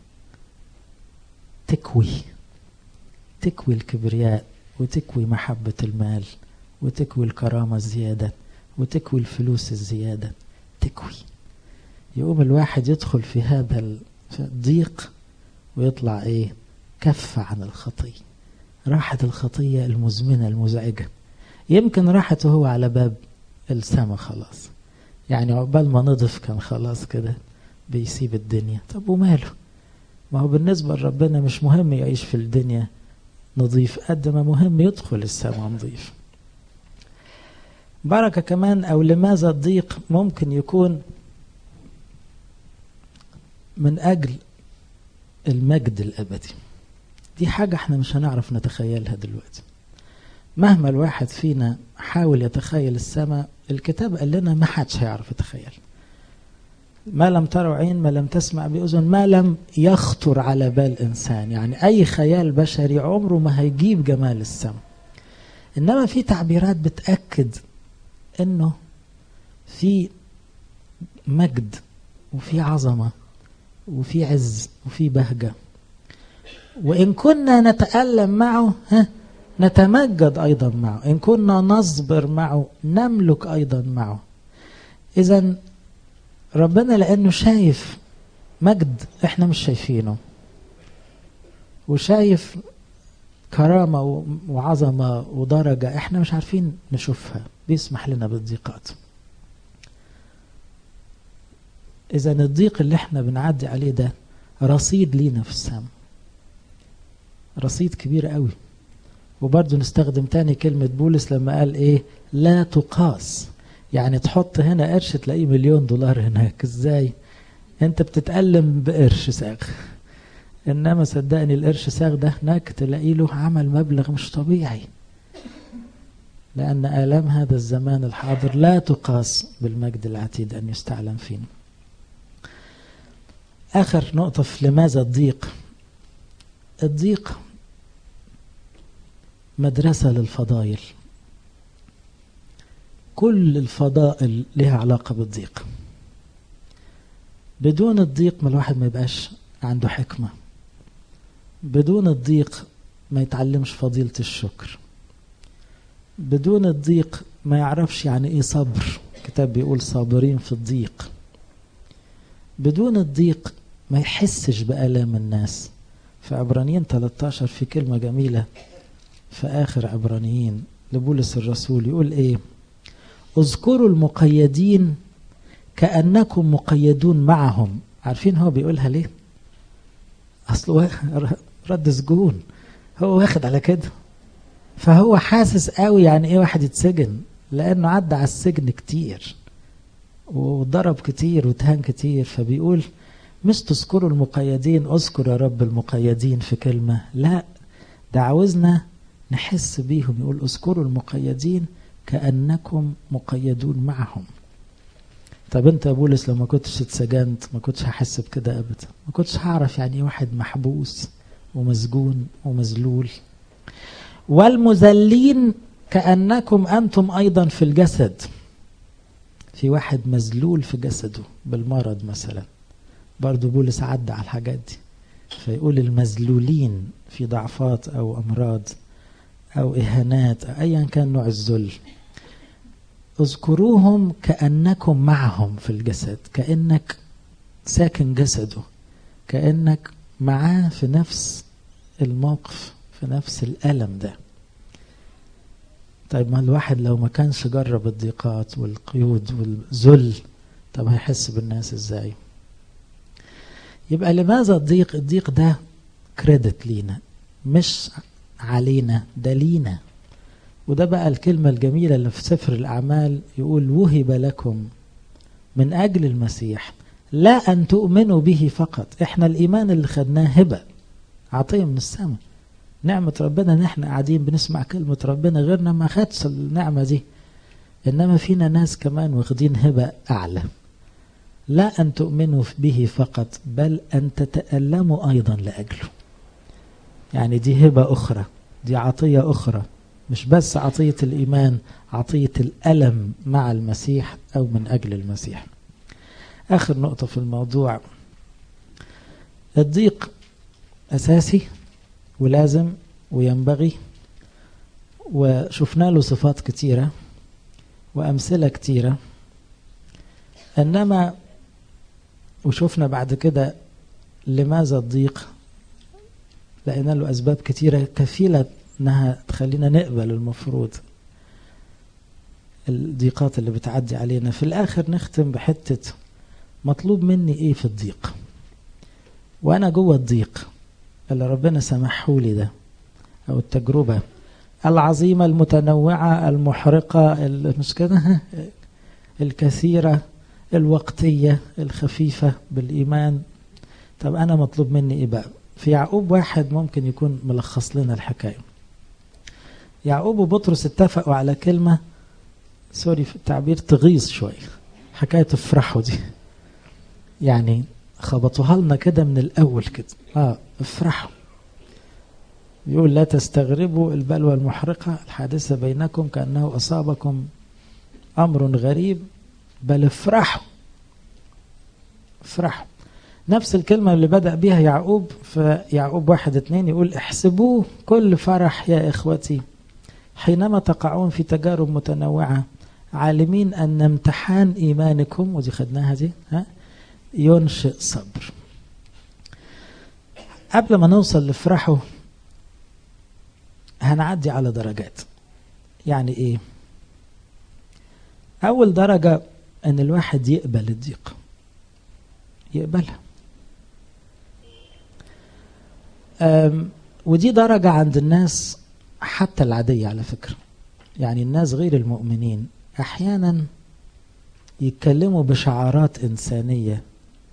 تكوي تكوي الكبرياء، وتكوي محبة المال، وتكوي الكرامة الزيادة، وتكوي الفلوس الزيادة، تكوي. يقوم الواحد يدخل في هذا ضيق ويطلع ايه؟ كف عن الخطية. راحت الخطية المزمنة المزعجة، يمكن راحت وهو على باب السماء خلاص، يعني عقبال ما نضف كان خلاص كده بيسيب الدنيا. طب وماله؟ ما هو بالنسبة لربنا مش مهم يعيش في الدنيا نظيف قد ما مهم يدخل السماء نظيف. بركة كمان، أو لماذا الضيق ممكن يكون من أجل المجد الأبدي. دي حاجة احنا مش هنعرف نتخيلها دلوقتي. مهما الواحد فينا حاول يتخيل السماء، الكتاب قال لنا ما حدش هيعرف يتخيل. ما لم تروا عين، ما لم تسمع بأذن، ما لم يخطر على بال إنسان. يعني أي خيال بشري عمره ما هيجيب جمال السماء. إنما في تعبيرات بتأكد إنه في مجد وفي عظمة وفي عز وفي بهجة، وإن كنا نتألم معه ها نتمجد أيضا معه، إن كنا نصبر معه نملك أيضا معه. إذن ربنا لأنه شايف مجد إحنا مش شايفينه، وشايف كرامة وعظمة ودرجة إحنا مش عارفين نشوفها، بيسمح لنا بالضيقات. إذن الضيق اللي إحنا بنعدي عليه ده رصيد لينا في السماء، رصيد كبير قوي. وبرضو نستخدم تاني كلمة بولس لما قال إيه؟ لا تقاس. يعني تحط هنا قرش تلاقيه مليون دولار هناك. إزاي؟ أنت بتتألم بقرش ساغ، إنما صدقني القرش ساغ ده هناك تلاقي له عمل مبلغ مش طبيعي، لأن آلام هذا الزمان الحاضر لا تقاس بالمجد العتيد أن يستعلم فينا. آخر نقطة في لماذا الضيق. الضيق مدرسة للفضائل. كل الفضائل لها علاقة بالضيق. بدون الضيق ما الواحد ما يبقاش عنده حكمة، بدون الضيق ما يتعلمش فضيلة الشكر، بدون الضيق ما يعرفش يعني ايه صبر. الكتاب بيقول صابرين في الضيق. بدون الضيق ما يحسش بآلام الناس. في عبرانيين ثلاثة عشر في كلمة جميلة في آخر عبرانيين لبولس الرسول، يقول ايه؟ اذكروا المقيدين كأنكم مقيدون معهم. عارفين هو بيقولها ليه؟ أصله رد سجون، هو واخد على كده، فهو حاسس قوي يعني ايه واحد يتسجن، لأنه عدى على السجن كتير وضرب كتير وتهان كتير. فبيقول مش تذكروا المقيدين، اذكر يا رب المقيدين في كلمة، لا ده عاوزنا نحس بيهم. يقول اذكروا المقيدين كأنكم مقيدون معهم. طب انت يا بولس لو ما كنتش اتسجنت ما كنتش هحس بكده ابدا، ما كنتش هعرف يعني ايه واحد محبوس ومسجون ومذلول. والمذلين كأنكم أنتم أيضا في الجسد. في واحد مذلول في جسده بالمرض مثلا، برضو بولس عدى على الحاجات دي، فيقول المذلولين في ضعفات أو أمراض أو إهانات أو أيا كان نوع الذل، اذكروهم كأنكم معهم في الجسد، كأنك ساكن جسده، كأنك معاه في نفس الموقف، في نفس الألم ده. طيب ما الواحد لو ما كانش جرب الضيقات والقيود والذل، طب هيحس بالناس ازاي؟ يبقى لماذا الضيق؟ الضيق ده كريدت لينا مش علينا، ده لينا. وده بقى الكلمة الجميلة اللي في سفر الأعمال، يقول وهب لكم من أجل المسيح لا أن تؤمنوا به فقط. احنا الإيمان اللي خدناه هبة، عطية من السماء، نعمة ربنا. نحن قاعدين بنسمع كلمة ربنا، غيرنا ما خدش النعمة دي. إنما فينا ناس كمان واخدين هبة أعلى. لا أن تؤمنوا به فقط بل أن تتألموا أيضا لأجله. يعني دي هبة أخرى، دي عطية أخرى، مش بس عطية الإيمان، عطية الألم مع المسيح أو من أجل المسيح. آخر نقطة في الموضوع، الضيق أساسي ولازم وينبغي، وشفنا له صفات كتيرة وأمثلة كتيرة. إنما وشفنا بعد كده لماذا الضيق؟ لأن له أسباب كتيرة كفيلة أنها تخلينا نقبل المفروض الضيقات اللي بتعدي علينا. في الآخر نختم بحتة مطلوب مني إيه في الضيق، وأنا جوه الضيق اللي ربنا سمحولي ده، أو التجربة العظيمة المتنوعة المحرقة مش كده الكثيرة الوقتية الخفيفة بالإيمان. طب أنا مطلوب مني إيه بقى؟ في يعقوب واحد ممكن يكون ملخص لنا الحكاية. يعقوب وبطرس اتفقوا على كلمة، سوري في التعبير، تغيظ شوية، حكاية افرحوا دي، يعني خبطوها لنا كده من الأول كده. آه افرحوا، يقول لا تستغربوا البلوى المحرقة الحادثة بينكم كأنه أصابكم أمر غريب، بل افرحوا. افرحوا نفس الكلمة اللي بدأ بها يعقوب في يعقوب واحد اتنين، يقول احسبوه كل فرح يا إخوتي حينما تقعون في تجارب متنوعة، عالمين أن امتحان إيمانكم، ودي خدناها دي، ها، ينشئ صبر. قبل ما نوصل لفرحه هنعدي على درجات. يعني ايه؟ اول درجة ان الواحد يقبل الضيق، يقبلها. ودي درجة عند الناس حتى العادية على فكرة. يعني الناس غير المؤمنين احيانا يتكلموا بشعارات انسانية،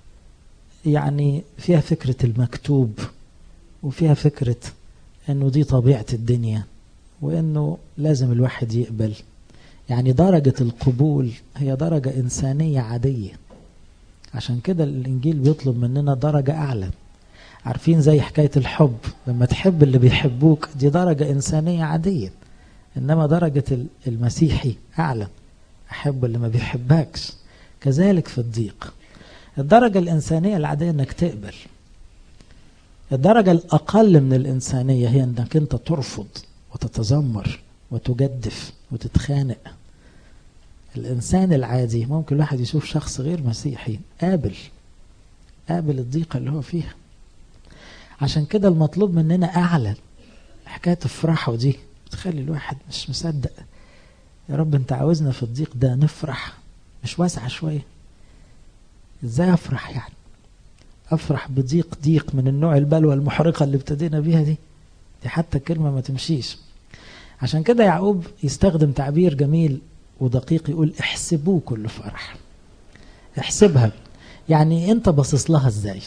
يعني فيها فكرة المكتوب، وفيها فكرة انه دي طبيعة الدنيا، وانه لازم الواحد يقبل. يعني درجة القبول هي درجة انسانية عادية. عشان كده الانجيل بيطلب مننا درجة اعلى. عارفين زي حكاية الحب، لما تحب اللي بيحبوك دي درجة انسانية عادية، انما درجة المسيحي اعلى، احب اللي ما بيحبكش. كذلك في الضيق الدرجة الانسانية العادية انك تقبل. الدرجة الأقل من الإنسانية هي أنك أنت ترفض وتتذمر وتجدف وتتخانق. الإنسان العادي ممكن الواحد يشوف شخص غير مسيحي قابل قابل الضيقة اللي هو فيها. عشان كده المطلوب مننا أعلى. حكاية افرحوا دي بتخلي الواحد مش مصدق، يا رب أنت عاوزنا في الضيق ده نفرح، مش واسعة شوية؟ إزاي أفرح يعني؟ أفرح بضيق ضيق من النوع البلوى المحرقة اللي ابتدينا بيها دي؟ دي حتى كلمة ما تمشيش. عشان كده يعقوب يستخدم تعبير جميل ودقيق، يقول احسبوه كل فرح. احسبها يعني انت باصص لها ازاي؟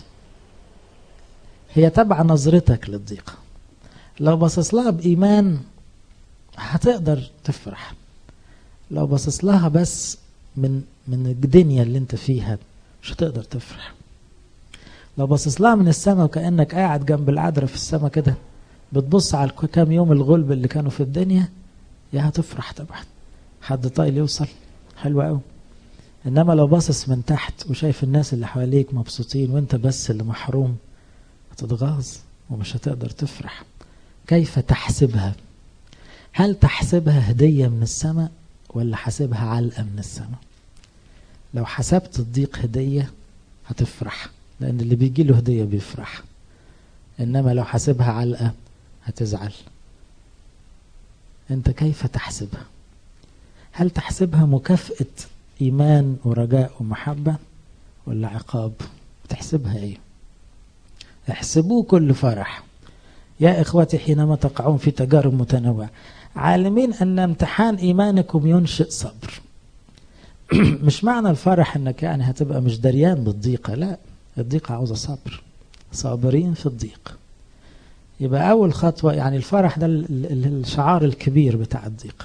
هي تبع نظرتك للضيقة. لو باصص لها بإيمان هتقدر تفرح. لو باصص لها بس من من الدنيا اللي انت فيها مش هتقدر تفرح. لو باصص لها من السماء وكأنك قاعد جنب العذراء في السماء كده بتبص على كام يوم الغلب اللي كانوا في الدنيا، يا هتفرح طبعا. حد طايل يوصل حلو قوي. انما لو باصص من تحت وشايف الناس اللي حواليك مبسوطين وانت بس اللي محروم، هتتغاظ ومش هتقدر تفرح. كيف تحسبها؟ هل تحسبها هدية من السماء ولا حسبها علقة من السماء؟ لو حسبت الضيق هدية هتفرح، لأن اللي بيجي له هدية بيفرح. إنما لو حسبها علقة هتزعل. أنت كيف تحسبها؟ هل تحسبها مكافأة إيمان ورجاء ومحبة ولا عقاب؟ تحسبها إيه؟ احسبوه كل فرح يا إخوتي حينما تقعون في تجارب متنوعة، عالمين أن امتحان إيمانكم ينشئ صبر. مش معنى الفرح أنك يعني هتبقى مش دريان بالضيقة، لا، الضيقة عاوزة صبر، صابرين في الضيق. يبقى أول خطوة يعني الفرح ده الشعار الكبير بتاع الضيقة،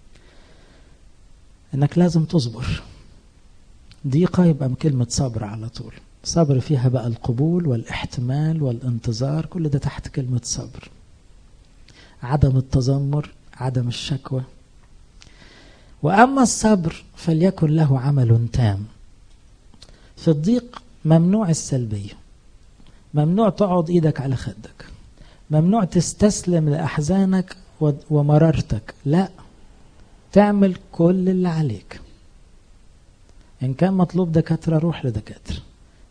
أنك لازم تصبر. ضيقة يبقى كلمة صبر على طول. صبر فيها بقى القبول والاحتمال والانتظار، كل ده تحت كلمة صبر. عدم التذمر، عدم الشكوى. وأما الصبر فليكن له عمل تام. في الضيق ممنوع السلبية، ممنوع تقعد إيدك على خدك، ممنوع تستسلم لأحزانك ومرارتك، لا، تعمل كل اللي عليك. إن كان مطلوب دكاترة روح لدكاترة،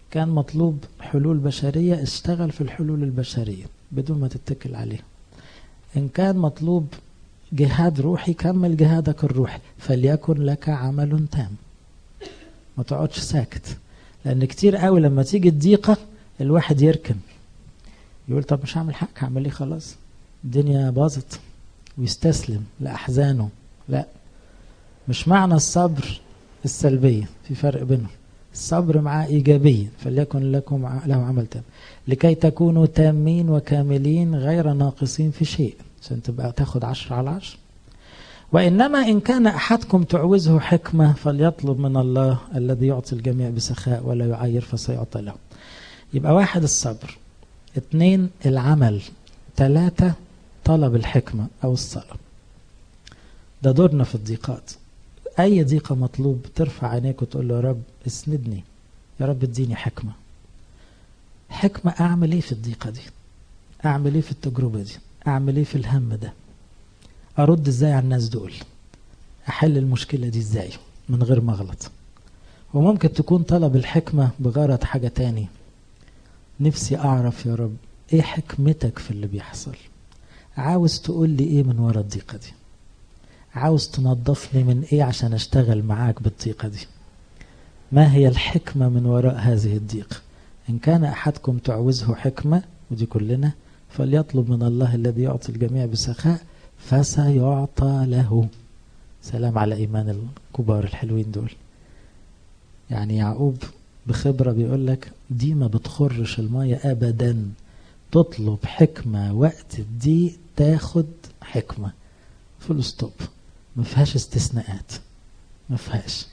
كان مطلوب حلول بشرية، اشتغل في الحلول البشرية بدون ما تتكل عليها. إن كان مطلوب جهاد روحي، كمل جهادك الروحي، فليكن لك عمل تام. ما تقعدش ساكت، لأن كتير قوي لما تيجي الضيقة الواحد يركن يقول طب مش هعمل حاجة، هعمل ايه، خلاص الدنيا باظت، ويستسلم لأحزانه. لا، مش معنى الصبر السلبية، في فرق بينهم. الصبر مع إيجابية، فليكن لكم له عمل تام لكي تكونوا تامين وكاملين غير ناقصين في شيء، عشان تبقى تاخد عشر على عشر. وإنما إن كان أحدكم تعوزه حكمة فليطلب من الله الذي يعطي الجميع بسخاء ولا يعير فسيعطى له. يبقى واحد الصبر، اثنين العمل، ثلاثة طلب الحكمة أو الصلاة. ده دورنا في الضيقات. أي ضيقة مطلوب ترفع عينيك وتقول له يا رب اسندني، يا رب اديني حكمة. حكمة أعمل إيه في الضيقة دي، أعمل إيه في التجربة دي، أعمل إيه في الهم ده، أرد إزاي على الناس دول، أحل المشكلة دي إزاي من غير ما أغلط. وممكن تكون طلب الحكمة بغرض حاجة تاني، نفسي أعرف يا رب إيه حكمتك في اللي بيحصل، عاوز تقول لي إيه من وراء الضيقة دي، عاوز تنظفني من إيه عشان أشتغل معاك بالضيقة دي. ما هي الحكمة من وراء هذه الضيقة؟ إن كان أحدكم تعوزه حكمة، ودي كلنا، فليطلب من الله الذي يعطي الجميع بسخاء فسيعطى له. سلام على إيمان الكبار الحلوين دول. يعني يعقوب بخبرة بيقول لك دي ما بتخرش المية أبدا، تطلب حكمة وقت دي تاخد حكمة، فول ستوب، ما فيهاش استثناءات، ما فيهاش.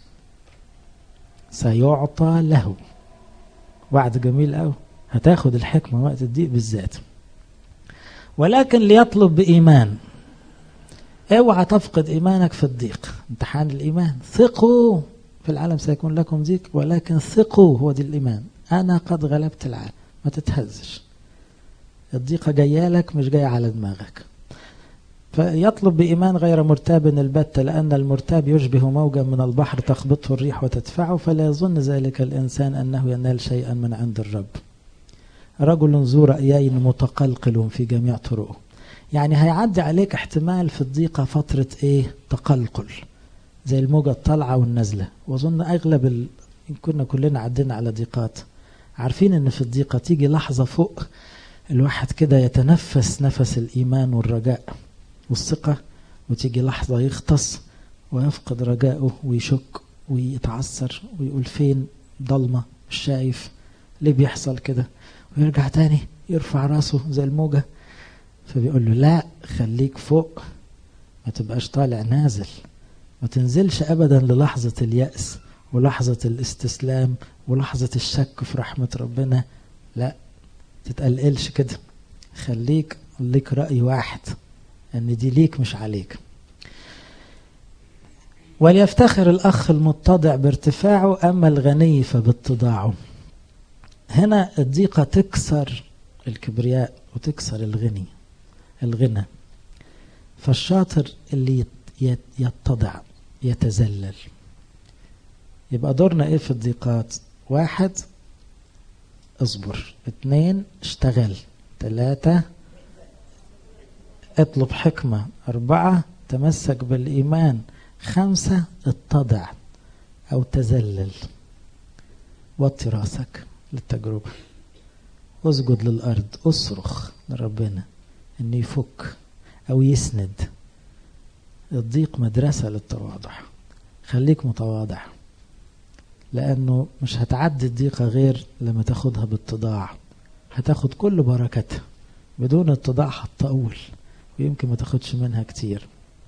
سيعطى له، وعد جميل قوي، هتاخد الحكمة وقت الضيق بالذات. ولكن ليطلب بإيمان. اوعى تفقد إيمانك في الضيق، امتحان الإيمان. ثقوا في العالم سيكون لكم ضيق ولكن ثقوا، هو دي الإيمان، أنا قد غلبت العالم. ما تتهزش، الضيقة جاية لك مش جاية على دماغك. فيطلب بإيمان غير مرتاب البتة، لأن المرتاب يشبه موجا من البحر تخبطه الريح وتدفعه، فلا يظن ذلك الإنسان أنه ينال شيئا من عند الرب. رجل ذو رأيين متقلقل في جميع طرقه. يعني هيعدي عليك احتمال في الضيقة فترة ايه، تقلقل، زي الموجة الطالعة والنزلة. وظن أغلب ال... كنا كلنا عدينا على ضيقات، عارفين ان في الضيقة تيجي لحظة فوق الواحد كده يتنفس نفس الإيمان والرجاء والثقة، وتيجي لحظة يغطس ويفقد رجاءه ويشك ويتعثر ويقول فين، ضلمة مش شايف ليه بيحصل كده، ويرجع تاني يرفع راسه زي الموجة. فبيقول له لا، خليك فوق، ما تبقاش طالع نازل، ما تنزلش أبدا للحظة اليأس ولحظة الاستسلام ولحظة الشك في رحمة ربنا. لا، تتقلقلش كده، خليك ليك رأي واحد، أن دي ليك مش عليك. وليفتخر الأخ المتضع بارتفاعه، أما الغني فباتضاعه. هنا الضيقة تكسر الكبرياء وتكسر الغني الغنى. فالشاطر اللي يتضع يتذلل. يبقى دورنا ايه في الضيقات؟ واحد، اصبر. اثنين، اشتغل. ثلاثة، اطلب حكمة. أربعة، تمسك بالإيمان. خمسة، اتضع أو تذلل، وطي راسك للتجربة، اسجد للأرض، اصرخ لربنا انه يفك أو يسند. الضيق مدرسة للتواضع، خليك متواضع، لأنه مش هتعدي الضيقة غير لما تاخدها باتضاع. هتاخد كل بركتها، بدون اتضاع هتطول ويمكن ما تاخدش منها كتير.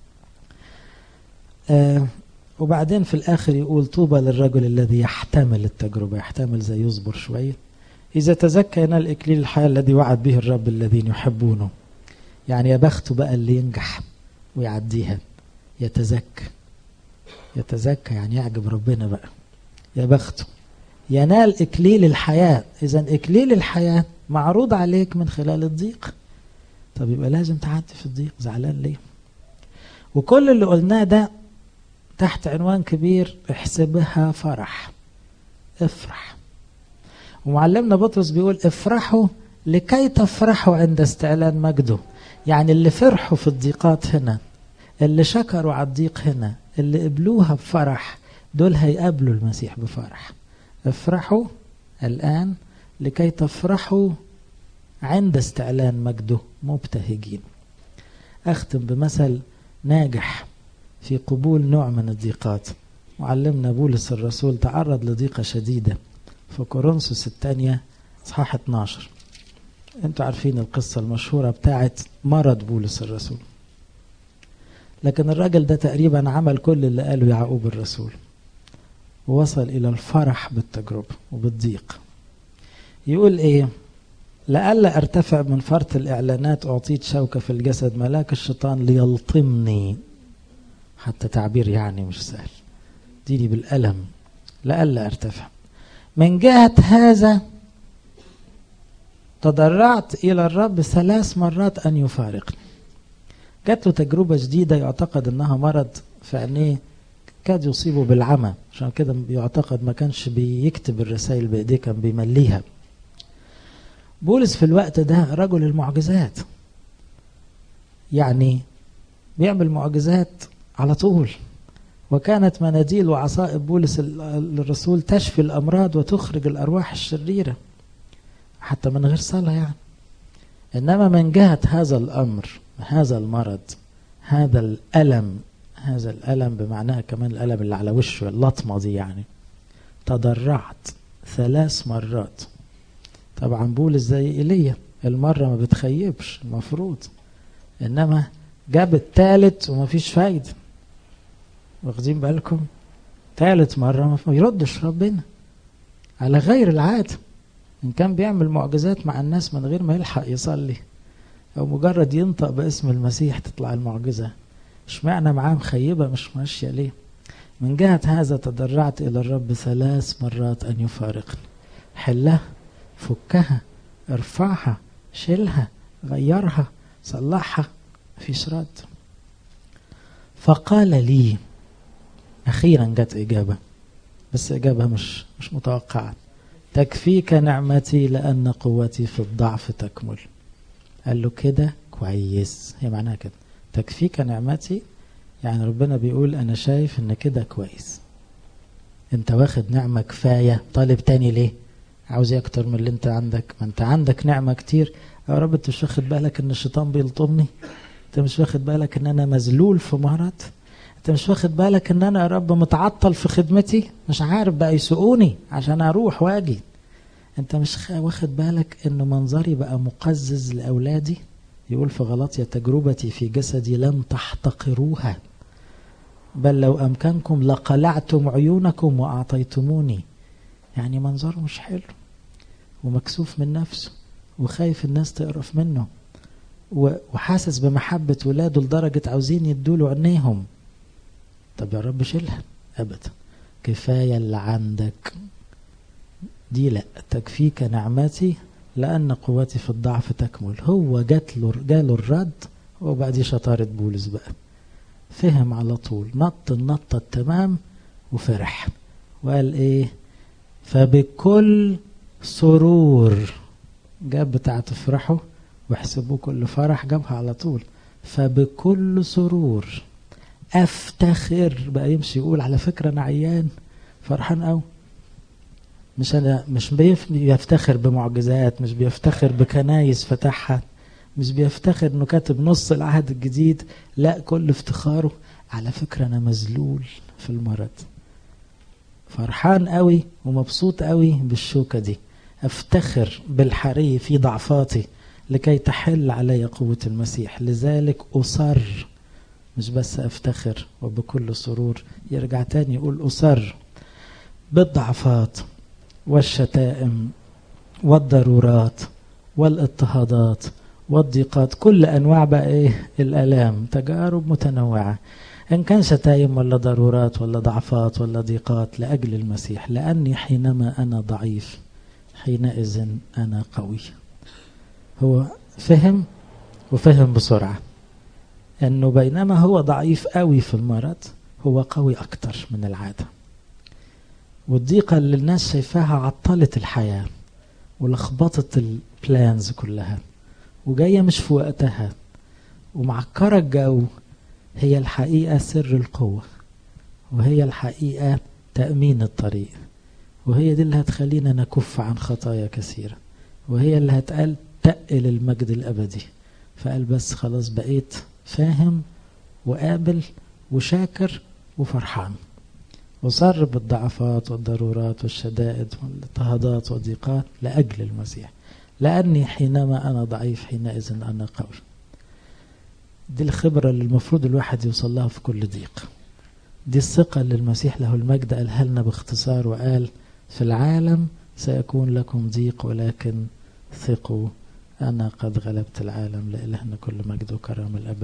آه وبعدين في الآخر يقول طوبى للرجل الذي يحتمل التجربة. يحتمل زي يصبر شوية. إذا تزكى ينال إكليل الحياة الذي وعد به الرب الذين يحبونه. يعني يا بخته بقى اللي ينجح ويعديها، يتزكى. يتزكى يعني يعجب ربنا بقى، يا بخته ينال إكليل الحياة. إذن إكليل الحياة معروض عليك من خلال الضيق. طب يبقى لازم تعدي في الضيق، زعلان ليه؟ وكل اللي قلناه ده تحت عنوان كبير، احسبها فرح. افرح. ومعلمنا بطرس بيقول افرحوا لكي تفرحوا عند استعلان مجده. يعني اللي فرحوا في الضيقات هنا، اللي شكروا على الضيق هنا، اللي قبلوها بفرح، دول هيقابلوا المسيح بفرح. افرحوا الآن لكي تفرحوا عند استعلان مجده مبتهجين. أختم بمثل ناجح في قبول نوع من الضيقات. معلمنا بولس الرسول تعرض لضيقة شديدة في كورنثوس الثانية اصحاح اتناشر. انتوا عارفين القصة المشهورة بتاعت مرض بولس الرسول، لكن الراجل ده تقريبا عمل كل اللي قاله يعقوب الرسول، ووصل إلى الفرح بالتجربة وبالضيق. يقول ايه؟ لألا ارتفع من فرط الإعلانات أعطيت شوكة في الجسد ملاك الشيطان ليلطمني. حتى تعبير يعني مش سهل، ديني بالألم. لألا ارتفع من جهة هذا تضرعت إلى الرب ثلاث مرات أن يفارقني. جات له تجربة جديدة يعتقد أنها مرض في عينيه، كاد يصيبه بالعمى، عشان كده يعتقد ما كانش بيكتب الرسائل بإيديه، كان بيمليها. بولس في الوقت ده رجل المعجزات، يعني بيعمل معجزات على طول، وكانت مناديل وعصائب بولس الرسول تشفي الأمراض وتخرج الأرواح الشريرة حتى من غير صلاة يعني. إنما من جهة هذا الأمر، هذا المرض، هذا الألم، هذا الألم بمعناه كمان الألم اللي على وشه، اللطمة دي يعني، تضرعت ثلاث مرات. طبعا بولس زي إيليا، المرة ما بتخيبش المفروض، إنما جاب الثالث وما فيش فايدة. واخدين بالكم؟ ثالث مرة ما يردش ربنا على غير العادة. إن كان بيعمل معجزات مع الناس من غير ما يلحق يصلي، أو مجرد ينطق باسم المسيح تطلع المعجزة، مش معنى معاه مخيبة مش ماشية ليه؟ من جهة هذا تضرعت إلى الرب ثلاث مرات أن يفارقني. حلها، فكها، ارفعها، شيلها، غيرها، صلحها، مفيش رد. فقال لي، أخيرا جت إجابة، بس إجابة مش مش متوقعة. تكفيك نعمتي لأن قوتي في الضعف تكمل. قال له كده كويس، هي معناها كده، تكفيك نعمتي، يعني ربنا بيقول أنا شايف إن كده كويس، أنت واخد نعمة كفاية، طالب تاني ليه؟ عاوز ايه اكتر من اللي انت عندك؟ ما انت عندك نعمة كتير يا رب. انت مش واخد بالك ان الشيطان بيلطمني؟ انت مش واخد بالك ان انا مذلول في مرض؟ انت مش واخد بالك ان انا يا رب متعطل في خدمتي، مش عارف بقى يسوقوني عشان اروح واجي؟ انت مش واخد بالك ان منظري بقى مقزز لاولادي؟ يقول في غلاطيا تجربتي في جسدي لم تحتقروها، بل لو امكنكم لقلعتم عيونكم واعطيتموني. يعني منظره مش حلو، ومكسوف من نفسه، وخايف الناس تقرف منه، وحاسس بمحبة ولاده لدرجة عاوزين يدوله عينيهم. طب يا رب شيلها، أبدا، كفاية اللي عندك دي، لا، تكفيك نعمتي لأن قوتي في الضعف تكمل. هو جات له جاله الرد، وبعد شطارة بولس بقى فهم على طول، نط النطة التمام وفرح وقال ايه؟ فبكل سرور، جاب بتاع تفرحوا واحسبوا كل فرح، جابها على طول. فبكل سرور افتخر، بقى يمشي يقول على فكرة انا عيان فرحان قوي. مش انا مش بيفتخر بمعجزات، مش بيفتخر بكنايس فتحها، مش بيفتخر انه كاتب نص العهد الجديد، لا، كل افتخاره على فكرة انا مذلول في المرض، فرحان قوي ومبسوط قوي بالشوكة دي. افتخر بالحري في ضعفاتي لكي تحل علي قوة المسيح، لذلك أصر، مش بس افتخر وبكل سرور، يرجع تاني يقول أصر بالضعفات والشتائم والضرورات والاضطهادات والضيقات، كل أنواع بقى إيه؟ الآلام، تجارب متنوعة، إن كان شتائم ولا ضرورات ولا ضعفات ولا ضيقات، لأجل المسيح، لأني حينما أنا ضعيف حينئذ أنا قوي. هو فهم وفهم بسرعة أنه بينما هو ضعيف قوي في المرض، هو قوي أكتر من العادة. والضيقة اللي الناس شايفاها عطلت الحياة، ولخبطت البلانز كلها وجاية مش في وقتها ومعكرة الجو، هي الحقيقة سر القوة، وهي الحقيقة تأمين الطريق، وهي دي اللي هتخلينا نكف عن خطايا كثيرة، وهي اللي هتقل تقل المجد الأبدي. فقال بس خلاص بقيت فاهم وقابل وشاكر وفرحان، وصر بالضعفات والضرورات والشدائد والاضطهادات والضيقات لأجل المسيح، لأني حينما أنا ضعيف حينئذ أنا قوي. دي الخبرة اللي المفروض الواحد يوصل لها في كل ضيق. دي الثقة اللي المسيح له المجد قالها لنا باختصار، وقال في العالم سيكون لكم ضيق ولكن ثقوا أنا قد غلبت العالم. لإلهنا كل مجد وكرم الأبد.